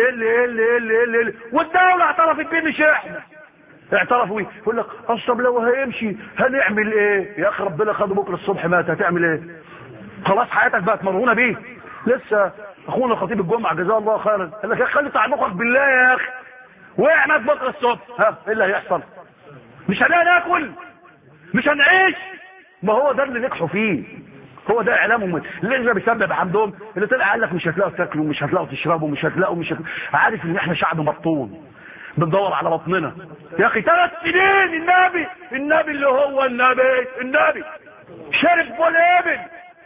اللي والدوله اعترفت بيه مش احنا. اعترفوا بيه. يقول لك طب لو هيمشي هنعمل ايه؟ يا اخي ربنا خده بكره الصبح مات، هتعمل ايه؟ خلاص حياتك بقت مرهونه بيه. لسه اخونا خطيب الجمعه جزاه الله خيرا قال لك يا اخي خلي تعلقك بالله يا اخي، وقع مات بكره الصبح، ها ايه اللي هيحصل؟ مش هناكل، مش هنعيش. ما هو ده اللي نجحوا فيه، هو ده اعلامهم اللي بيسبب عندهم. اللي طلع قال لك مش هتلاقوا تاكلوا، مش هتلاقوا تشربوا، مش هتلاقوا عارف ان احنا شعب مبطون بندور على بطننا. يا اخي 3 سنين النبي اللي هو النبي شرب والابن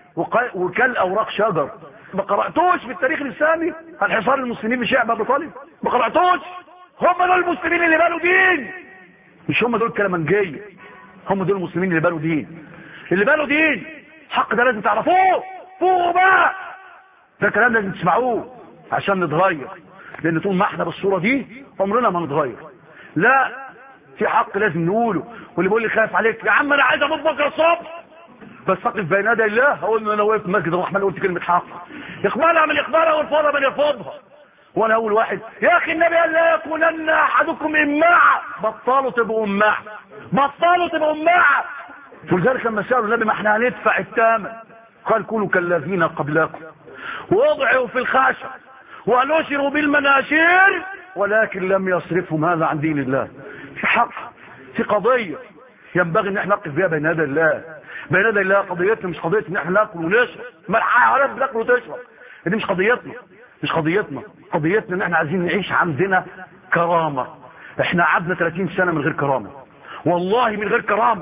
وكل اوراق شجر. ما قراتوش في التاريخ الاسلامي عن حصار المسلمين بشعب ابي طالب؟ ما قراتوش؟ هم دول المسلمين اللي بنوا دين، مش هم دول كلامنجيه. هم دول المسلمين اللي بنوا دين، اللي بنوا دين. الحق ده لازم تعرفوه، فوقوا بقى. ده كلام لازم تسمعوه عشان نتغير، لان طول ما احنا بالصوره دي عمرنا ما نتغير. لا، في حق لازم نقوله. واللي بيقول لي خايف عليك، يا عم انا عايز اموت بكره الصبح بس اقف بين يدي الله، هقول له انا واقف في مسجد الرحمن قلت كلمه حق، يقبلها من يقبلها ويرفضها من يرفضها. وانا اول واحد. يا اخي النبي قال لا يكونن احدكم امعا. بطلوا تبقوا امعا، بطلوا تبقوا امعا. ولذلك لما سالوا النبي ما احنا هندفع الثمن، قال كونوا كالذين قبلكم وضعوا في الخشب ونشروا بالمناشير ولكن لم يصرفهم هذا عن دين الله. في حق، في قضيه ينبغي ان احنا نقف بها بين يدي الله. بين يدي الله قضيتنا مش قضيه ان احنا ناكل ونشرب، ما الحيوانات بتاكل وتشرب، دي مش قضيتنا. مش قضيتنا، قضيتنا ان احنا عايزين نعيش عندنا كرامه. احنا قعدنا 30 سنه من غير كرامه، والله من غير كرامه.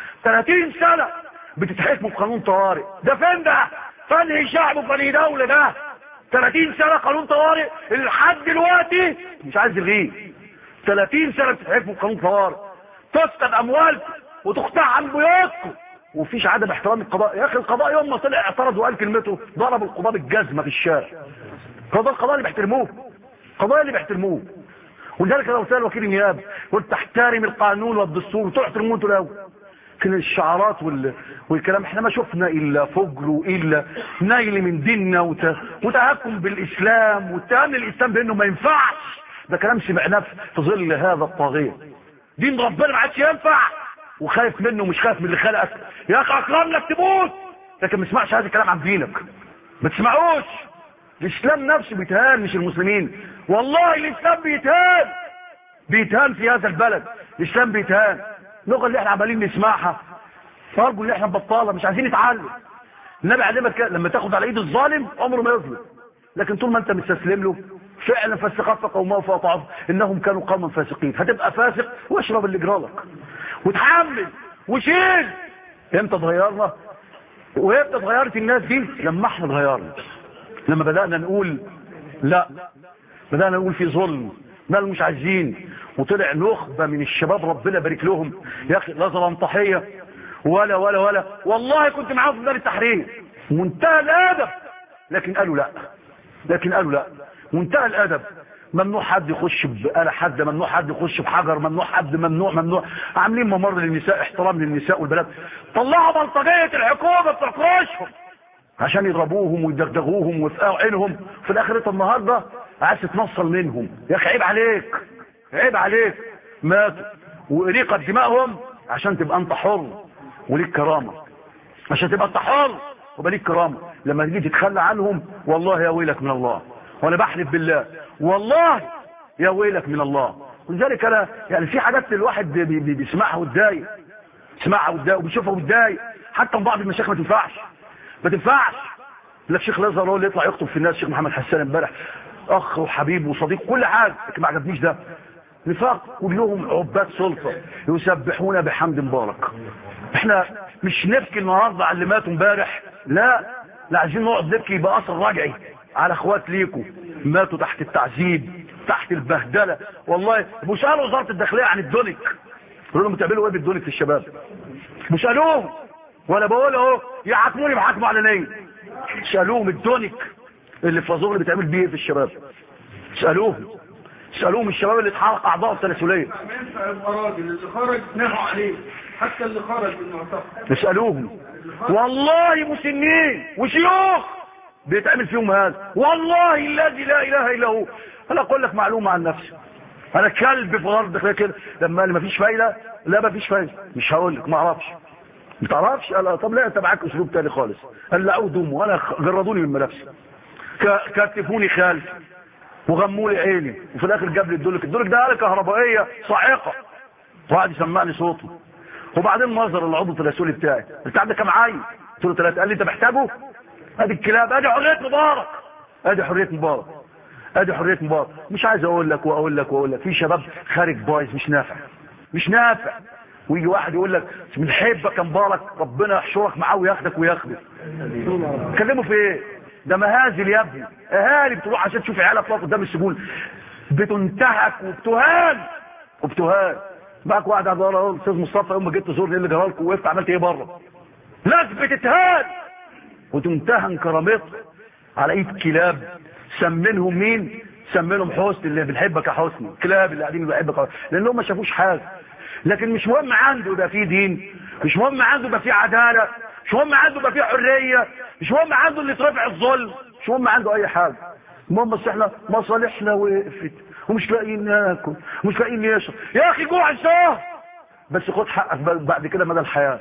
30 سنه بتتحكموا بقانون طوارئ. ده فين ده؟ فنهي شعب وفنهي دوله ده. 30 سنه قانون طوارئ لحد دلوقتي مش عايز يلغيه. 30 سنه بتتحكموا بقانون طوارئ، تفقد اموالكم وتقطع عن بيوتكم، ومفيش عدم احترام القضاء. يا اخي القضاء يوم ما طلع اعترض وقال كلمته ضرب القضاء بالجزمه في الشارع. القضاء اللي بيحترموه، القضاء اللي بيحترموه. ولذلك لو سال وكيل النيابه قلت تحترم القانون والدستور وتحترموه انتوا الاول. لكن الشعارات والكلام احنا ما شفنا الا فجر والا نيل من ديننا وتهكم بالاسلام واتهام الاسلام بانه ما ينفعش. ده كلام سمعناه في ظل هذا الطاغيه. دين ربنا ما عادش ينفع، وخايف منه مش خايف من اللي خلقك. يا اخي اكرمك تموت، لكن ما تسمعش هذا الكلام عن دينك، ما تسمعوش. الاسلام نفسه بيتهان مش المسلمين. والله الاسلام بيتهان في هذا البلد. الاسلام بيتهان. اللغه اللي احنا عمالين نسمعها ارجو ان احنا نبطلها، مش عايزين نتعلم. النبي علمك لما تاخد على ايد الظالم عمره ما يظلم، لكن طول ما انت مستسلم له فعلا فاستخف قومه فاطاعوه انهم كانوا قوما فاسقين. هتبقى فاسق واشرب اللي جرالك وتحمل وشيل. امتى اتغيرنا؟ وامتى اتغيرت الناس دي؟ لما احنا اتغيرنا، لما بدأنا نقول لا، بدأنا نقول في ظلم، ما مش عايزين. وطلع نخبة من الشباب ربنا بارك لهم يا اخي لا ظلمطحية ولا والله كنت معاهم في ميدان التحرير منتهى الادب، لكن قالوا لا، منتهى الادب. ممنوع حد يخش بآلة حد، ممنوع حد يخش بحجر، ممنوع. عاملين ممر للنساء، احترام للنساء والبنات. طلعوا بلطجية الحكومة بترقشهم عشان يضربوهم ويدغدغوهم ويفقعوا عينهم. في الاخر النهارده عايز تتنصل منهم. يا اخي عيب عليك. ماتوا وإريقت دمائهم عشان تبقى انت حر وليك كرامه. مش هتبقى انت حر وبقى ليك كرامه. لما تيجي تتخلى عنهم والله يا ويلك من الله، وانا بحلف بالله والله يا ويلك من الله. ولذلك انا يعني في حاجات الواحد بيسمعها ويتضايق، يسمعها ويتضايق وبيشوفها ويتضايق. حتى من بعض المشايخ ما تنفعش لا الشيخ الازهر هو اللي يطلع يخطب في الناس، الشيخ محمد حسان امبارح اخ وحبيب وصديق كل حاجه، لكن ما عجبنيش ده. نفاق، كلهم عباد سلطه يسبحون بحمد مبارك. احنا مش نبكي النهارده على اللي ماتوا امبارح، لا عايزين نقعد نبكي يبقى اثر رجعي على اخوات ليكوا ماتوا تحت التعذيب، تحت البهدله. والله بيسالوا وزاره الداخليه عن الدونك، يقولوا لهم بتعملوا ايه بالدونك في الشباب؟ بيسالوهم، وانا بقول اهو يحاكموني بحكم علنيه. سالوهم الدونك اللي في اللي بتعمل بيه في الشباب، سالوهم الشباب اللي اتحرق اعضاء التناسليه. الراجل اللي خرج نهوا عليه، حتى اللي خرج من المعتقل اسالوهم. والله مسنين وشيوخ بيتعمل فيهم هذا، والله الذي لا اله الا هو. انا اقول لك معلومه عن نفسي، انا كلب في غرض كده. لما ما فيش فايده، لا ما فيش فايده، مش هقول لك ما اعرفش. ما تعرفش؟ قال طب لا انت معاك اسلوب تاني خالص. قلعوا دمه وانا جردوني من ملابسي، كتفوني خالف وغموا لي عيني، وفي الاخر جاب لي الدولك ده آلة كهربائيه صاعقه، وقعد يسمعني صوته. وبعدين نظر العضو التناسلي بتاعي، انت عندك كام عيل؟ قلت له 3. قال لي انت محتاجه؟ ادي الكلاب، ادي حريه مبارك، ادي حريه مبارك. مش عايز اقول لك في شباب خارج بايظ مش نافع. ويجي واحد يقول لك بنحبك يا مبارك، ربنا يحشرك معاه وياخدك وياخدك. تكلموا في ايه؟ ده مهازل يا ابني، اهالي بتروح عشان تشوف عيالها بتقف قدام السجون بتنتهك وبتهان. معاك واحد على بره استاذ مصطفى، يوم ما جيت تزورني اللي جرى لكم وقفت عملت ايه بره؟ ناس بتتهان وتمتهن كرامتها على ايد كلاب. سمنهم مين؟ سمنهم حسني، اللي بنحبك يا حسني، كلاب اللي قاعدين بنحبك، لانهم ما شافوش حاجه. لكن مش مهم عنده يبقى فيه دين، مش مهم عنده يبقى فيه عداله، مش مهم عنده يبقى فيه حريه، مش مهم عنده اللي يترفع الظلم، مش مهم عنده اي حاجه. المهم بس احنا مصالحنا وقفت ومش لاقيين ناكل ومش لاقيين نشرب. يا اخي جوع شهر بس، خد حقك بعد كده مدى الحياه،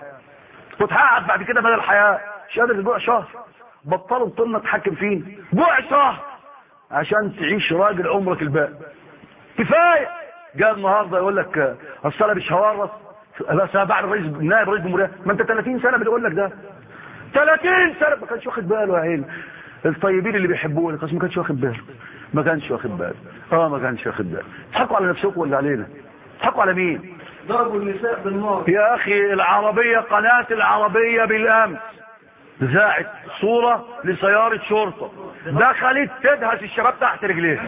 مش قادر تجوع شهر، بطلوا طولنا تحكم فينا. جوع شهر عشان تعيش راجل عمرك الباقي، كفايه. جاء النهارده يقول لك اصل انا مش هورث، بس انا بعد نائب رئيس الجمهوريه. ما انت 30 سنه بتقول لك ده، 30 سنه ما كانش واخد باله يا عيني. الطيبين اللي بيحبوه لك ما كانش واخد باله، ما كانش واخد باله. تضحكوا على نفسكم ولا علينا؟ تضحكوا على مين؟ ضربوا النساء بالنار يا اخي. العربيه، قناه العربيه بالامس ذاعت صوره لسياره شرطه دخلت تدهس الشباب تحت رجليه،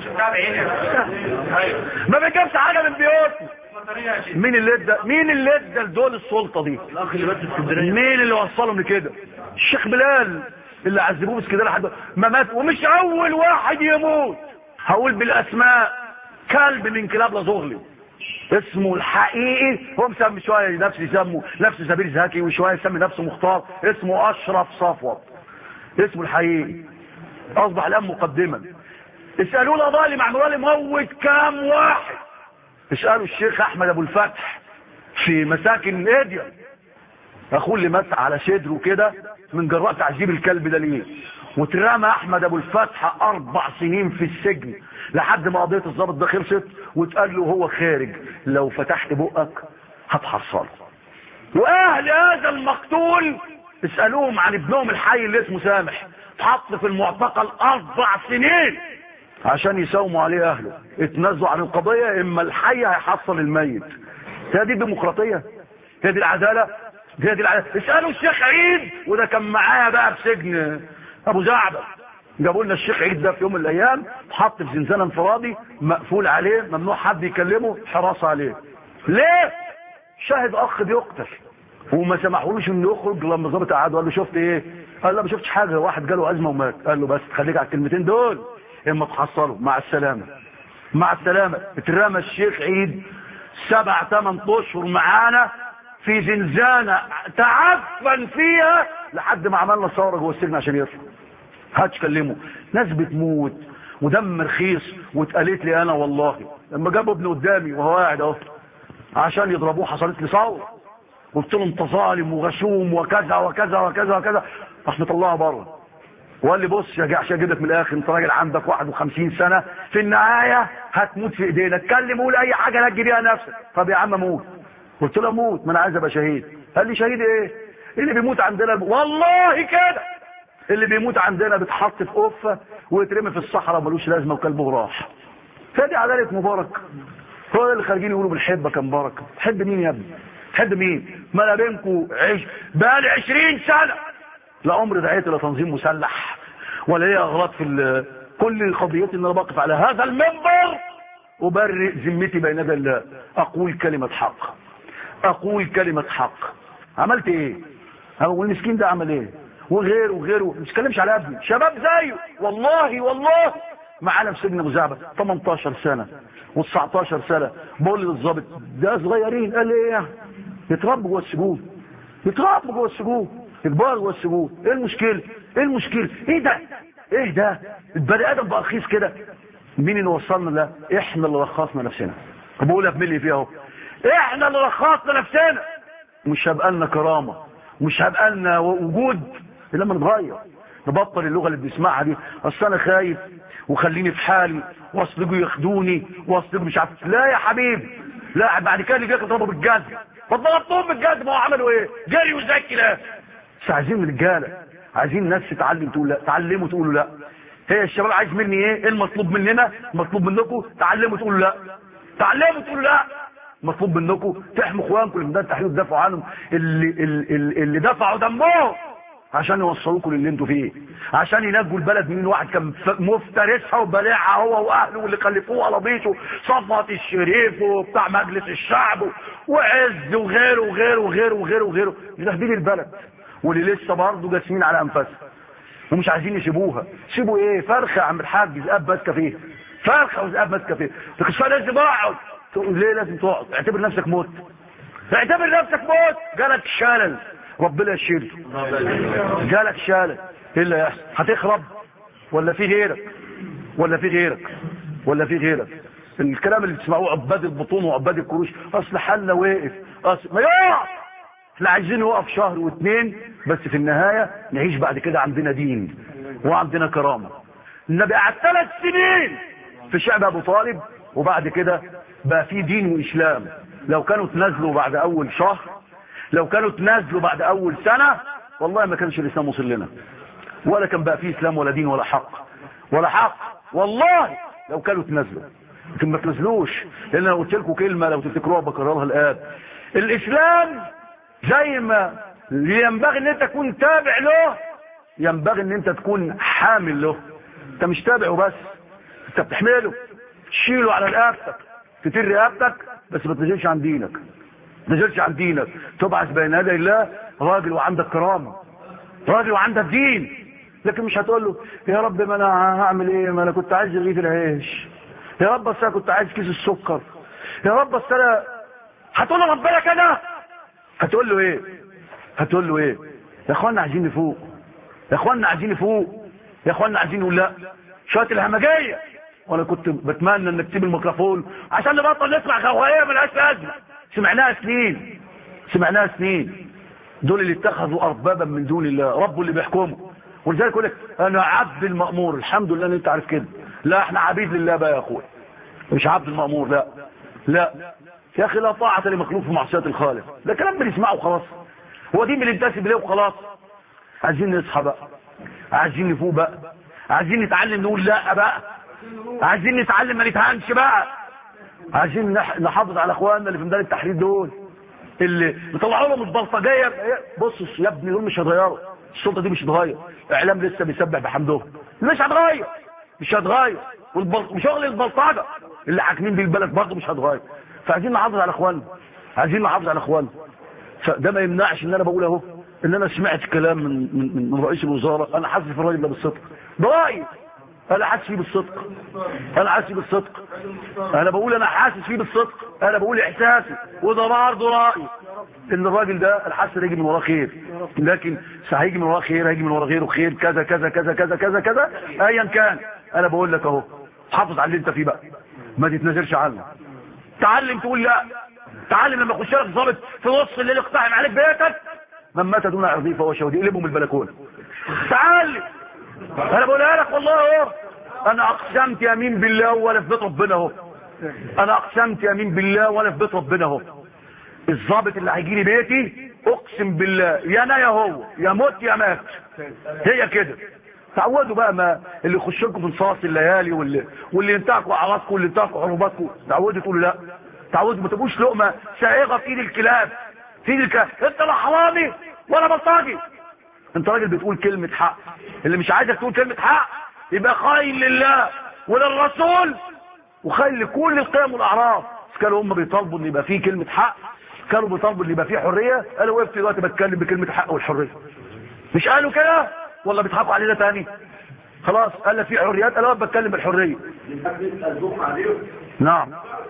ما بيجيبش حاجه من بيوتهم. مين اللي ادى لدول السلطه دي؟ مين اللي وصلهم لكده؟ الشيخ بلال اللي عذبوه في اسكندريه لحد ما مات، ومش اول واحد يموت. هقول بالاسماء، كلب من كلاب لزغلي اسمه الحقيقي، هو مسمي شويه يسموا نفسه سبيل زكي، وشويه يسمي نفسه مختار، اسمه اشرف صفوت، اسمه الحقيقي. اصبح الان مقدما. اسالوا القضاء اللي معمول له موت كام واحد. اسالوا الشيخ احمد ابو الفتح في مساكن اديا، اخوه اللي مات على صدره كده من جراء تعذيب الكلب ده ليه، واترمى احمد ابو الفتح 4 سنين في السجن لحد ما قضيه الضابط ده خلصت، واتقال له هو خارج لو فتحت بقك هتحصله. واهل هذا المقتول اسالوهم عن ابنهم الحي اللي اسمه سامح، اتحط في المعتقل 4 سنين عشان يساوموا عليه اهله. اتنازلوا عن القضيه، اما الحي هيحصل الميت. هي دي الديمقراطيه؟ هي دي العداله؟ اسالوا الشيخ عيد، وده كان معايا بقى في سجن ابو زعبل. جابوا لنا الشيخ عيد ده في يوم من الايام، اتحط في زنزانه انفرادي مقفول عليه، ممنوع حد يكلمه، حراسه عليه. ليه؟ شاهد اخ بيقتل وما سمحولوش انه يخرج. لما الظابط قعد وقال له شفت ايه؟ قال له ما شفتش حاجه، واحد جاله ازمه ومات. قال له بس خليك على الكلمتين دول اما تحصلوا، مع السلامه. اترمى الشيخ عيد 7-8 اشهر معانا في زنزانه تعفن فيها لحد ما عملنا ثوره جوه السجن عشان يطلع. محدش كلمه. ناس بتموت ودم رخيص. واتقالت لي انا والله لما جابوا ابن قدامي وهو قاعد اهو عشان يضربوه، حصلت لي ثوره قلت له انت ظالم وغشوم وكذا وكذا وكذا وكذا، راح مطلعها بره وقال لي بص يا جحش اجيب لك من الاخر، انت راجل عندك 51 سنه، في النهايه هتموت في ايدينا، اتكلم وقول اي حاجه لا تجي بيها نفسك. طب يا عم موت. قلت له موت، ما انا عايز ابقى شهيد. قال لي شهيد ايه؟ اللي بيموت عندنا والله كده، اللي بيموت عندنا بيتحط في قفه ويترمي في الصحراء ملوش لازمه وكلبه راح. فدي عداله مبارك. هو اللي خارجين يقولوا بنحبك يا مبارك. تحب مين يا ابني؟ تحب مين؟ ما انا بينكم بقالي 20 سنه لا عمري دعيت الى تنظيم مسلح ولا ليا اغلاط في كل قضيتي ان انا بقف على هذا المنبر وبرئ ذمتي بين يدي الله، اقول كلمه حق، اقول كلمه حق. عملت ايه؟ والمسكين ده عمل ايه؟ وغيره وغيره، مش كلمش على ابني، شباب زيه والله معانا في سجن ابو زعبه 18 سنه و19 سنه. بقول للظابط ده صغيرين، قال لي ايه يعني؟ يتربوا جوه السجون، يتربوا جوه السجون، يكبروا جوه السجون. ايه المشكله؟ ايه المشكله؟ ايه ده؟ البني ادم بقى رخيص كده. مين اللي وصلنا ده؟ احنا اللي رخصنا نفسنا. بقول لك مين اللي فيها اهو، احنا اللي رخصنا نفسنا. مش هيبقى لنا كرامه، مش هيبقى لنا وجود الا لما نتغير، نبطل اللغه اللي بنسمعها دي، اصل انا خايف وخليني في حالي، واصل يجوا ياخدوني، واصل مش عارف. لا يا حبيبي، لا بعد كده اللي جاك ضربه بالجزم، فضربتهم بالجزم. ما هو عملوا ايه؟ جريوا زي الكلاب. بس عايزين رجاله، عايزين ناس تتعلم تقول لا، تعلموا تقولوا لا. هي الشباب عايز مني ايه؟ المطلوب مننا، مطلوب منكم تعلموا تقولوا لا، تعلموا تقولوا لا. مطلوب منكم تحموا اخوانكم اللي في ميدان التحرير وتدافعوا عنهم، اللي دفعوا دمهم عشان يوصلوكم للي انتوا فيه، عشان ينجوا البلد من واحد كان مفترسها وبالعها هو واهله واللي خلفوه على بيته، صفوت الشريف وبتاع مجلس الشعب وعز وغيره وغيره وغيره وغيره وغيره، مدهدين البلد واللي لسه برضه جاسمين على انفاسهم ومش عايزين يسيبوها. سيبوا ايه؟ فرخه يا عم الحاج ذئاب ماسكه فيها، فرخه وذئاب ماسكه فيها. لكن لازم اقعد. تقول ليه لازم تقعد؟ اعتبر نفسك موت، اعتبر نفسك موت. جالك شلل ربنا يشيله، جالك شلل، ايه اللي هيحصل؟ هتخرب ولا في غيرك؟ ولا في غيرك؟ ولا في غيرك؟ الكلام اللي بتسمعوه عباد البطون وعباد الكروش، اصل حالنا واقف، اصل ما يقع. احنا عايزين يوقف شهر واثنين بس، في النهايه نعيش بعد كده عندنا دين وعندنا كرامه. النبي قعد 3 سنين في شعب ابو طالب وبعد كده بقى في دين واسلام. لو كانوا تنازلوا بعد اول شهر، لو كانوا تنازلوا بعد اول سنه، والله ما كانش الاسلام وصل لنا، ولا كان بقى فيه اسلام ولا دين ولا حق ولا حق. والله لو كانوا تنازلوا، لكن ما تنازلوش. لان انا قلت لكم كلمه لو تفتكروها بكررها الان، الاسلام زي ما ينبغي ان انت تكون تابع له، ينبغي ان انت تكون حامل له. انت مش تابع وبس، انت بتحمله، تشيله على رقبتك، تطير رقبتك، بس ما تنزلش عن دينك، ما تنزلش عن دينك. تبعث بين يدي الله راجل وعندك كرامه، راجل وعندك دين. لكن مش هتقول له يا رب ما انا هعمل ايه، ما انا كنت عايز رغيف العيش، يا رب اصل انا كنت عايز كيس السكر، يا رب اصل انا. هتقول له ربنا كده؟ هتقول له ايه؟ هتقول له ايه؟ يا اخوانا عايزين نفوق، يا اخوانا عايزين نفوق، يا اخوانا عايزين نقول لا. شويه الهمجيه، وانا كنت بتمنى انك تسيب الميكروفون عشان نبطل نسمع غوغائيه ملهاش لازمه. سمعناها سنين، سمعناها سنين. دول اللي اتخذوا اربابا من دون الله، رب اللي بيحكموا. ولذلك يقول لك انا عبد المأمور. الحمد لله ان انت عارف كده. لا احنا عبيد لله بقى يا اخويا، مش عبد المأمور. لا لا يا اخي، لا طاعه لمخلوق في معصيه الخالق. ده كلام بنسمعه وخلاص، هو دين بننتسب اليه وخلاص. عايزين نصحى بقى، عايزين نفوق بقى، عايزين نتعلم نقول لا بقى، عايزين نتعلم ما نتهانش بقى، عايزين نحافظ على اخواننا اللي في ميدان التحرير دول اللي بيطلعوا لهم البلطجيه. بصوا يا ابني دول مش هيتغيروا، السلطه دي مش هتتغير، الاعلام لسه بيسبح بحمدهم، مش هتغير، مش هتغير. وشغل البلطجه اللي حاكمين بيه البلد برضه مش هتغير. فعايزين نحافظ على اخواننا، عايزين نحافظ على اخواننا. فده ما يمنعش ان انا بقول اهو ان انا سمعت كلام من رئيس الوزاره، انا حاسس في الراجل ده بالصدق، برايي انا حاسس فيه بالصدق، انا حاسس فيه بالصدق، انا بقول انا حاسس فيه بالصدق، انا بقول احساسي، وده برضه رايي ان الراجل ده الحاسس هيجي من وراه خير. لكن هيجي من وراه خير، هيجي من وراه غيره خير، كذا كذا كذا كذا كذا كذا ايا كان. انا بقول لك اهو حافظ على اللي انت فيه بقى، ما تتنازلش عنه، تعلم تقول لا، تعلم لما يخش لك ضابط في نص الليل يقتحم عليك بيتك، من مات دون عرضه فهو شهيد، يقلبه من البلكونه. تعلم، انا بقولها لك والله اهو، انا اقسمت يمين بالله ولا في بيت ربنا اهو، انا اقسمت يمين بالله ولا في بيت ربنا اهو. الضابط اللي هيجي لي بيتي اقسم بالله يا انا يا هو، يا موت يا مات، هي كده. تعودوا بقى، ما اللي يخش لكم في نصاص الليالي واللي ينتهكوا اعراضكم واللي ينتهكوا حرماتكم، تعودوا تقولوا لا، تعودوا ما تبقوش لقمه سائغه في ايد الكلاب، في ايد الكلاب. انت لا حرامي ولا بلطجي، انت راجل بتقول كلمه حق. اللي مش عايزك تقول كلمه حق يبقى خاين لله وللرسول وخاين لكل القيم والاعراف. كانوا هم بيطالبوا ان يبقى فيه كلمه حق، كانوا بيطالبوا ان يبقى فيه حريه، انا وقفت دلوقتي بتكلم بكلمه الحق والحريه. مش قالوا كده ولا بيضحكوا علينا تاني؟ خلاص قال لك في حريات، انا بتكلم بالحريه. نعم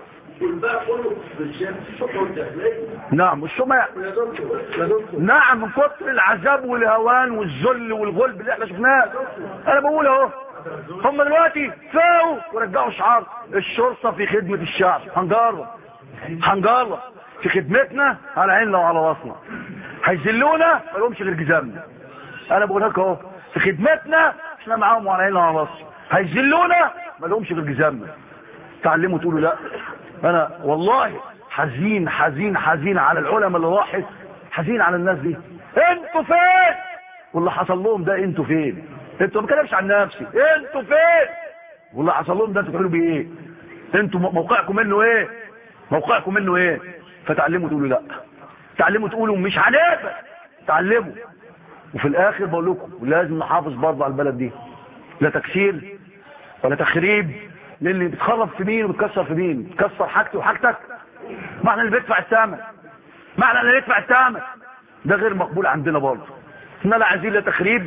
نعم والشمع. نعم من كتر العذاب والهوان والذل والغلب اللي احنا شفناه. انا بقول اهو، هم دلوقتي فاقوا ورجعوا شعار الشرطه في خدمه الشعب. هنجرب في خدمتنا على عيننا وعلى راسنا. هيذلونا ما لهمش غير جزامنا. انا بقول لك اهو، في خدمتنا احنا معاهم وعلى عيننا وعلى راسنا. هيذلونا ما لهمش غير جزامنا. تعلموا تقولوا لا. انا والله حزين حزين حزين على العلماء اللي راحت، حزين على الناس دي. انتوا فين واللي حصل لهم ده؟ انتوا فين؟ انتوا ما بتكلمش عن نفسي، انتوا فين واللي حصل لهم ده؟ انتوا بتعملوا بيه ايه؟ انتوا موقعكم منه ايه؟ موقعكم منه ايه؟ فتعلموا تقولوا لا، تعلموا تقولوا مش هنقبل، تعلموا. وفي الاخر بقول لكم لازم نحافظ برضه على البلد دي، لا تكسير ولا تخريب، للي بتخرب في مين وبتكسر في مين؟ بتكسر حاجتي وحاجتك، معنى اللي بيدفع الثمن، معنى اللي يدفع الثمن ده غير مقبول عندنا برضه. احنا لا عايزين لا تخريب.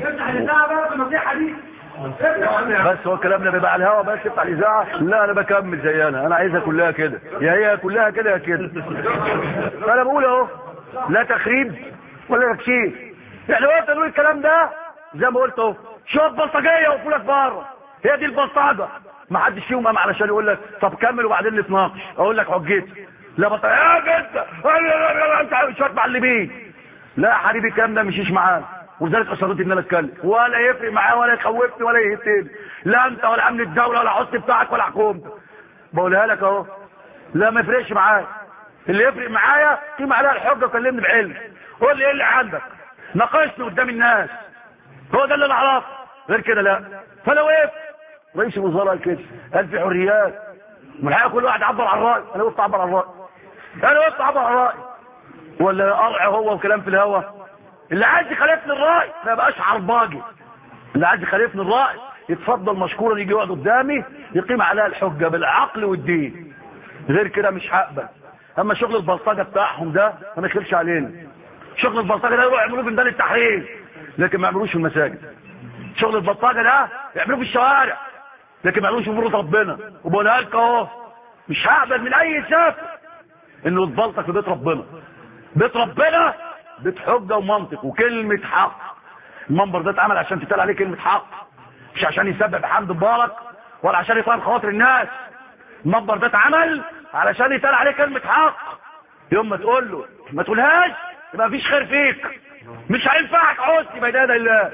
بس هو كلامنا بيبقى على الهوا بس يفتح الاذاعه؟ لا انا بكمل زي انا عايزها كلها كده، يا هي كلها كده يا كده. فانا بقول اهو لا تخريب ولا تكسير. يعني وقت نقول الكلام ده زي ما قلت اهو، شوف بلطجيه وفولك بره، هي دي البلطجه. ما حدش فيهم قام علشان يقول لك طب كمل وبعدين نتناقش، اقول لك حجتي. لا بلطجيه يا جد انت شويه معلمين. لا يا حبيبي الكلام ده مشيش معانا، ولذلك اصريت ان انا اتكلم، ولا يفرق معايا ولا يخوفني ولا يهتني، لا انت ولا امن الدوله ولا حسن بتاعك ولا حكومتك. بقولها لك اهو، لا ما يفرقش معايا. اللي يفرق معايا قيم عليها الحجه وكلمني بعلم، قول لي ايه اللي عندك، ناقشني قدام الناس، هو ده اللي انا اعرفه، غير كده لا. فانا وقفت، رئيس الوزراء قال كده، قال في حريات، من الحقيقه كل واحد عبر عن رايه. انا وقفت اعبر عن رايي، انا وقفت اعبر عن رايي، ولا قرع هو وكلام في الهوا؟ اللي عايز يخالفني الراي ما يبقاش عرباجي، اللي عايز يخالفني الراي يتفضل مشكورا يجي يقعد قدامي يقيم عليها الحجه بالعقل والدين، غير كده مش هقبل. اما شغل البلطجه بتاعهم ده ما يخلش علينا، شغل البلطجه ده يروحوا يعملوه في ميدان التحرير لكن ما يعملوش في المساجد. شغل البلطجه ده يعملوه في الشوارع لكن ما يعملوش في مرة ربنا. وبقولها لك اهو، مش هقبل من اي شاف انه يتبلطج في بيت ربنا. بيت ربنا بيت حجه ومنطق وكلمه حق. المنبر ده اتعمل عشان تتقال عليه كلمه حق، مش عشان يسبب حمد مبارك ولا عشان يطير خواطر الناس. المنبر ده اتعمل علشان يتقال عليه كلمه حق. يوم ما تقول له ما تقولهاش يبقى مفيش خير فيك، مش هينفعك عوزتي بين يدي الله.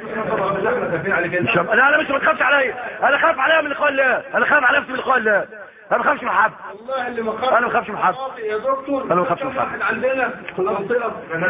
انا مش ما تخافش عليا، انا خايف عليا من لقاء الله، انا خايف على نفسي من لقاء الله، انا ما بخافش من حد. والله اللي انا ما بخافش من حد يا دكتور. انا ما بخافش من حد. واحد عندنا في المنطقه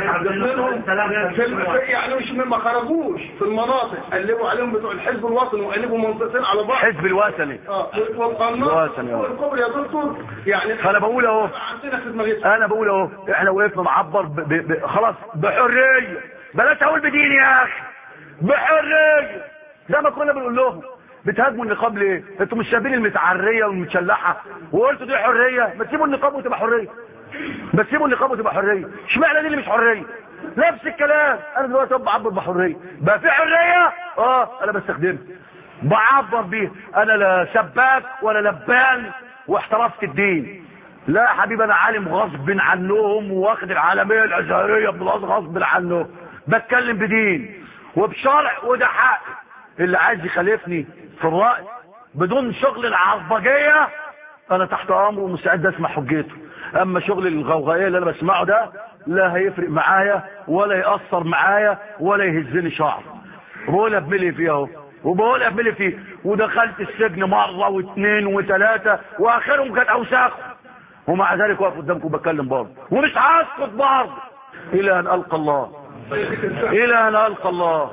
يعني مش ما خرجوش في المناطق، قلبوا عليهم بتوع الحزب الوطني وقلبوا منطقتين على بعض. الحزب الوطني والقناص الكبرى يا دكتور يعني. فانا بقول اهو، عندنا في دماغنا انا بقول اهو، احنا وقفنا نعبر خلاص بحريه، بلاش اقول بدين يا اخي، بحريه زي ما كنا بنقول لهم. بتهاجموا النقاب ليه؟ انتوا مش شايفين المتعريه والمتشلحه وقلتوا دي حريه؟ ما تسيبوا النقاب وتبقى حريه، بس سيبوا النقاب وتبقى حريه. اشمعنى دي اللي مش حريه؟ نفس الكلام. انا دلوقتي بعبر بحريه، بقى في حريه انا بستخدمها بعبر بيها. انا لا سباك ولا لبان واحترفت الدين، لا يا حبيبي، انا عالم غصب عنهم واخد العالميه الازهريه غصب عنهم، بتكلم بدين وبشرع وده حق. اللي عايز يخالفني في الرأي بدون شغل العربجية انا تحت امره ومستعد اسمع حجته، اما شغل الغوغائيه اللي انا بسمعه ده لا هيفرق معايا ولا يأثر معايا ولا يهزني شعر. بقول ابملي فيه اهو، وبقول ابملي فيه، ودخلت السجن مره واثنين وثلاثه واخرهم كانت اوساخ، ومع ذلك واقف قدامكم بتكلم برضه ومش هسكت برضه الى ان القى الله، الى ان القى الله،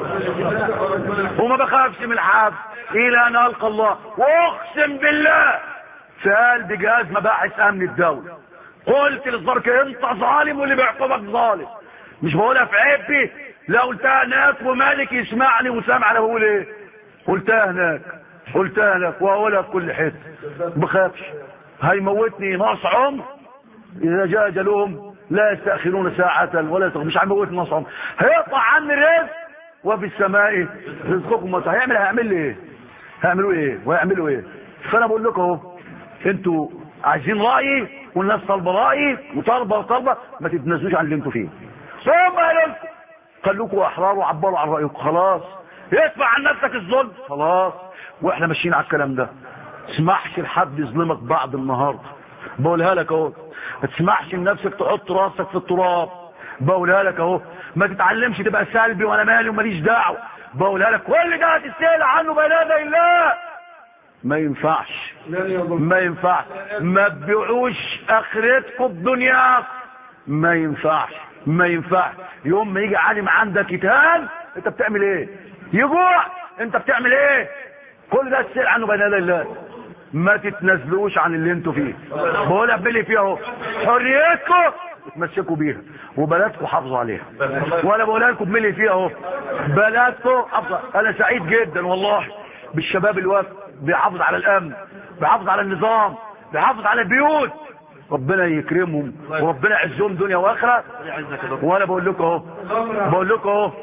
وما بخافش من الحاب الى ان القى الله. واقسم بالله في قلب جهاز مباحث امن الدوله قلت للظرف انت ظالم واللي بيعقبك ظالم. مش بقولها في عيبي، لا قلتها هناك ومالك يسمعني وسامع انا بقول ايه. قلتها هناك، قلتها هناك وهقولها في كل حته. بخافش هيموتني ناقص عمر، اذا جاء اجلهم لا يستأخرون ساعة ولا يستأخرون. مش هيموتني ناقص عمر، هيقطع عني الرزق وفي السماء رزقكم وسع. هيعمل لي ايه؟ هيعملوا ايه وهيعملوا ايه؟ فانا بقول لكم اهو، انتوا عايزين رأيي والناس طالبه رأيي وطالبه، ما تتنازلوش عن اللي انتوا فيه. ثم لكم خلوكم احرار وعبروا عن رأيكم. خلاص اسمع عن نفسك الظلم خلاص، واحنا ماشيين على الكلام ده. تسمحش لحد يظلمك بعد النهارده، بقولها لك اهو. ما تسمحش لنفسك تحط راسك في التراب، بقولها لك اهو. ما تتعلمش تبقى سلبي وانا مالي وماليش دعوه، بقولها لك. كل ده هتسأل عنه بين يدي الله. ما ينفعش، ما ينفعش. ما تبيعوش اخرتكم بدنياكم، ما ينفعش، ما ينفعش. يوم ما يجي عالم عندك يتهان انت بتعمل ايه؟ يجوع انت بتعمل ايه؟ كل ده تسأل عنه بين يدي الله. ما تتنازلوش عن اللي انتوا فيه، بقول ابلي فيه اهو. حريتكم تمسكوا بيها وبلدكم حافظوا عليها، وانا بقولها لكم بملي فيها اهو. بلدكم حافظوا. انا سعيد جدا والله بالشباب الوفد بيحافظ على الامن، بيحافظ على النظام، بيحافظ على البيوت. ربنا يكرمهم وربنا يعزهم دنيا واخره. وانا بقول لكم اهو، بقول لكم اهو.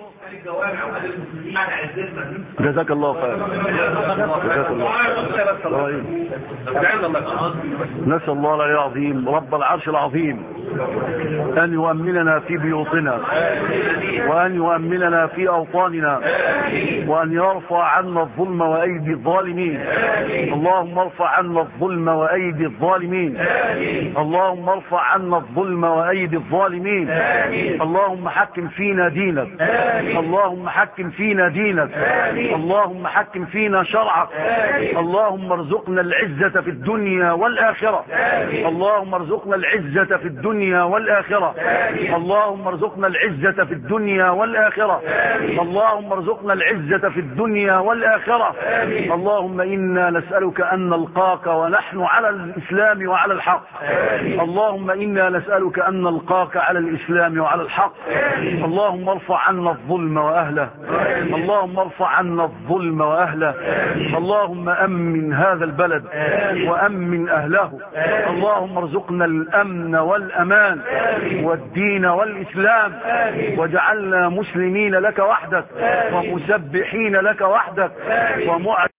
جزاك الله خير، جزاك الله خير. نسأل الله العلي العظيم رب العرش العظيم أن يؤمننا في بيوتنا، وأن يؤمننا في أوطاننا، وأن يرفع عنا الظلم وأيدي الظالمين. اللهم ارفع عنا الظلم وأيدي الظالمين، اللهم ارفع عنا الظلم وأيدي الظالمين. اللهم حكم فينا دينك، اللهم حكم فينا دينك، اللهم حكم فينا شرعك. اللهم ارزقنا العزة في الدنيا والآخرة، اللهم ارزقنا العزة في الدنيا والآخرة، اللهم ارزقنا العزة في الدنيا والآخرة، اللهم ارزقنا العزة في الدنيا والآخرة. اللهم إنا نسألك أن نلقاك ونحن على الإسلام وعلى الحق. اللهم إنا نسألك أن نلقاك على الإسلام وعلى الحق. اللهم ارفع عنا الظلم وأهله، اللهم ارفع عنا الظلم وأهله. اللهم أمن هذا البلد وأمن أهله. اللهم ارزقنا الأمن والأمان والدين والإسلام، واجعلنا مسلمين لك وحدك ومسبحين لك وحدك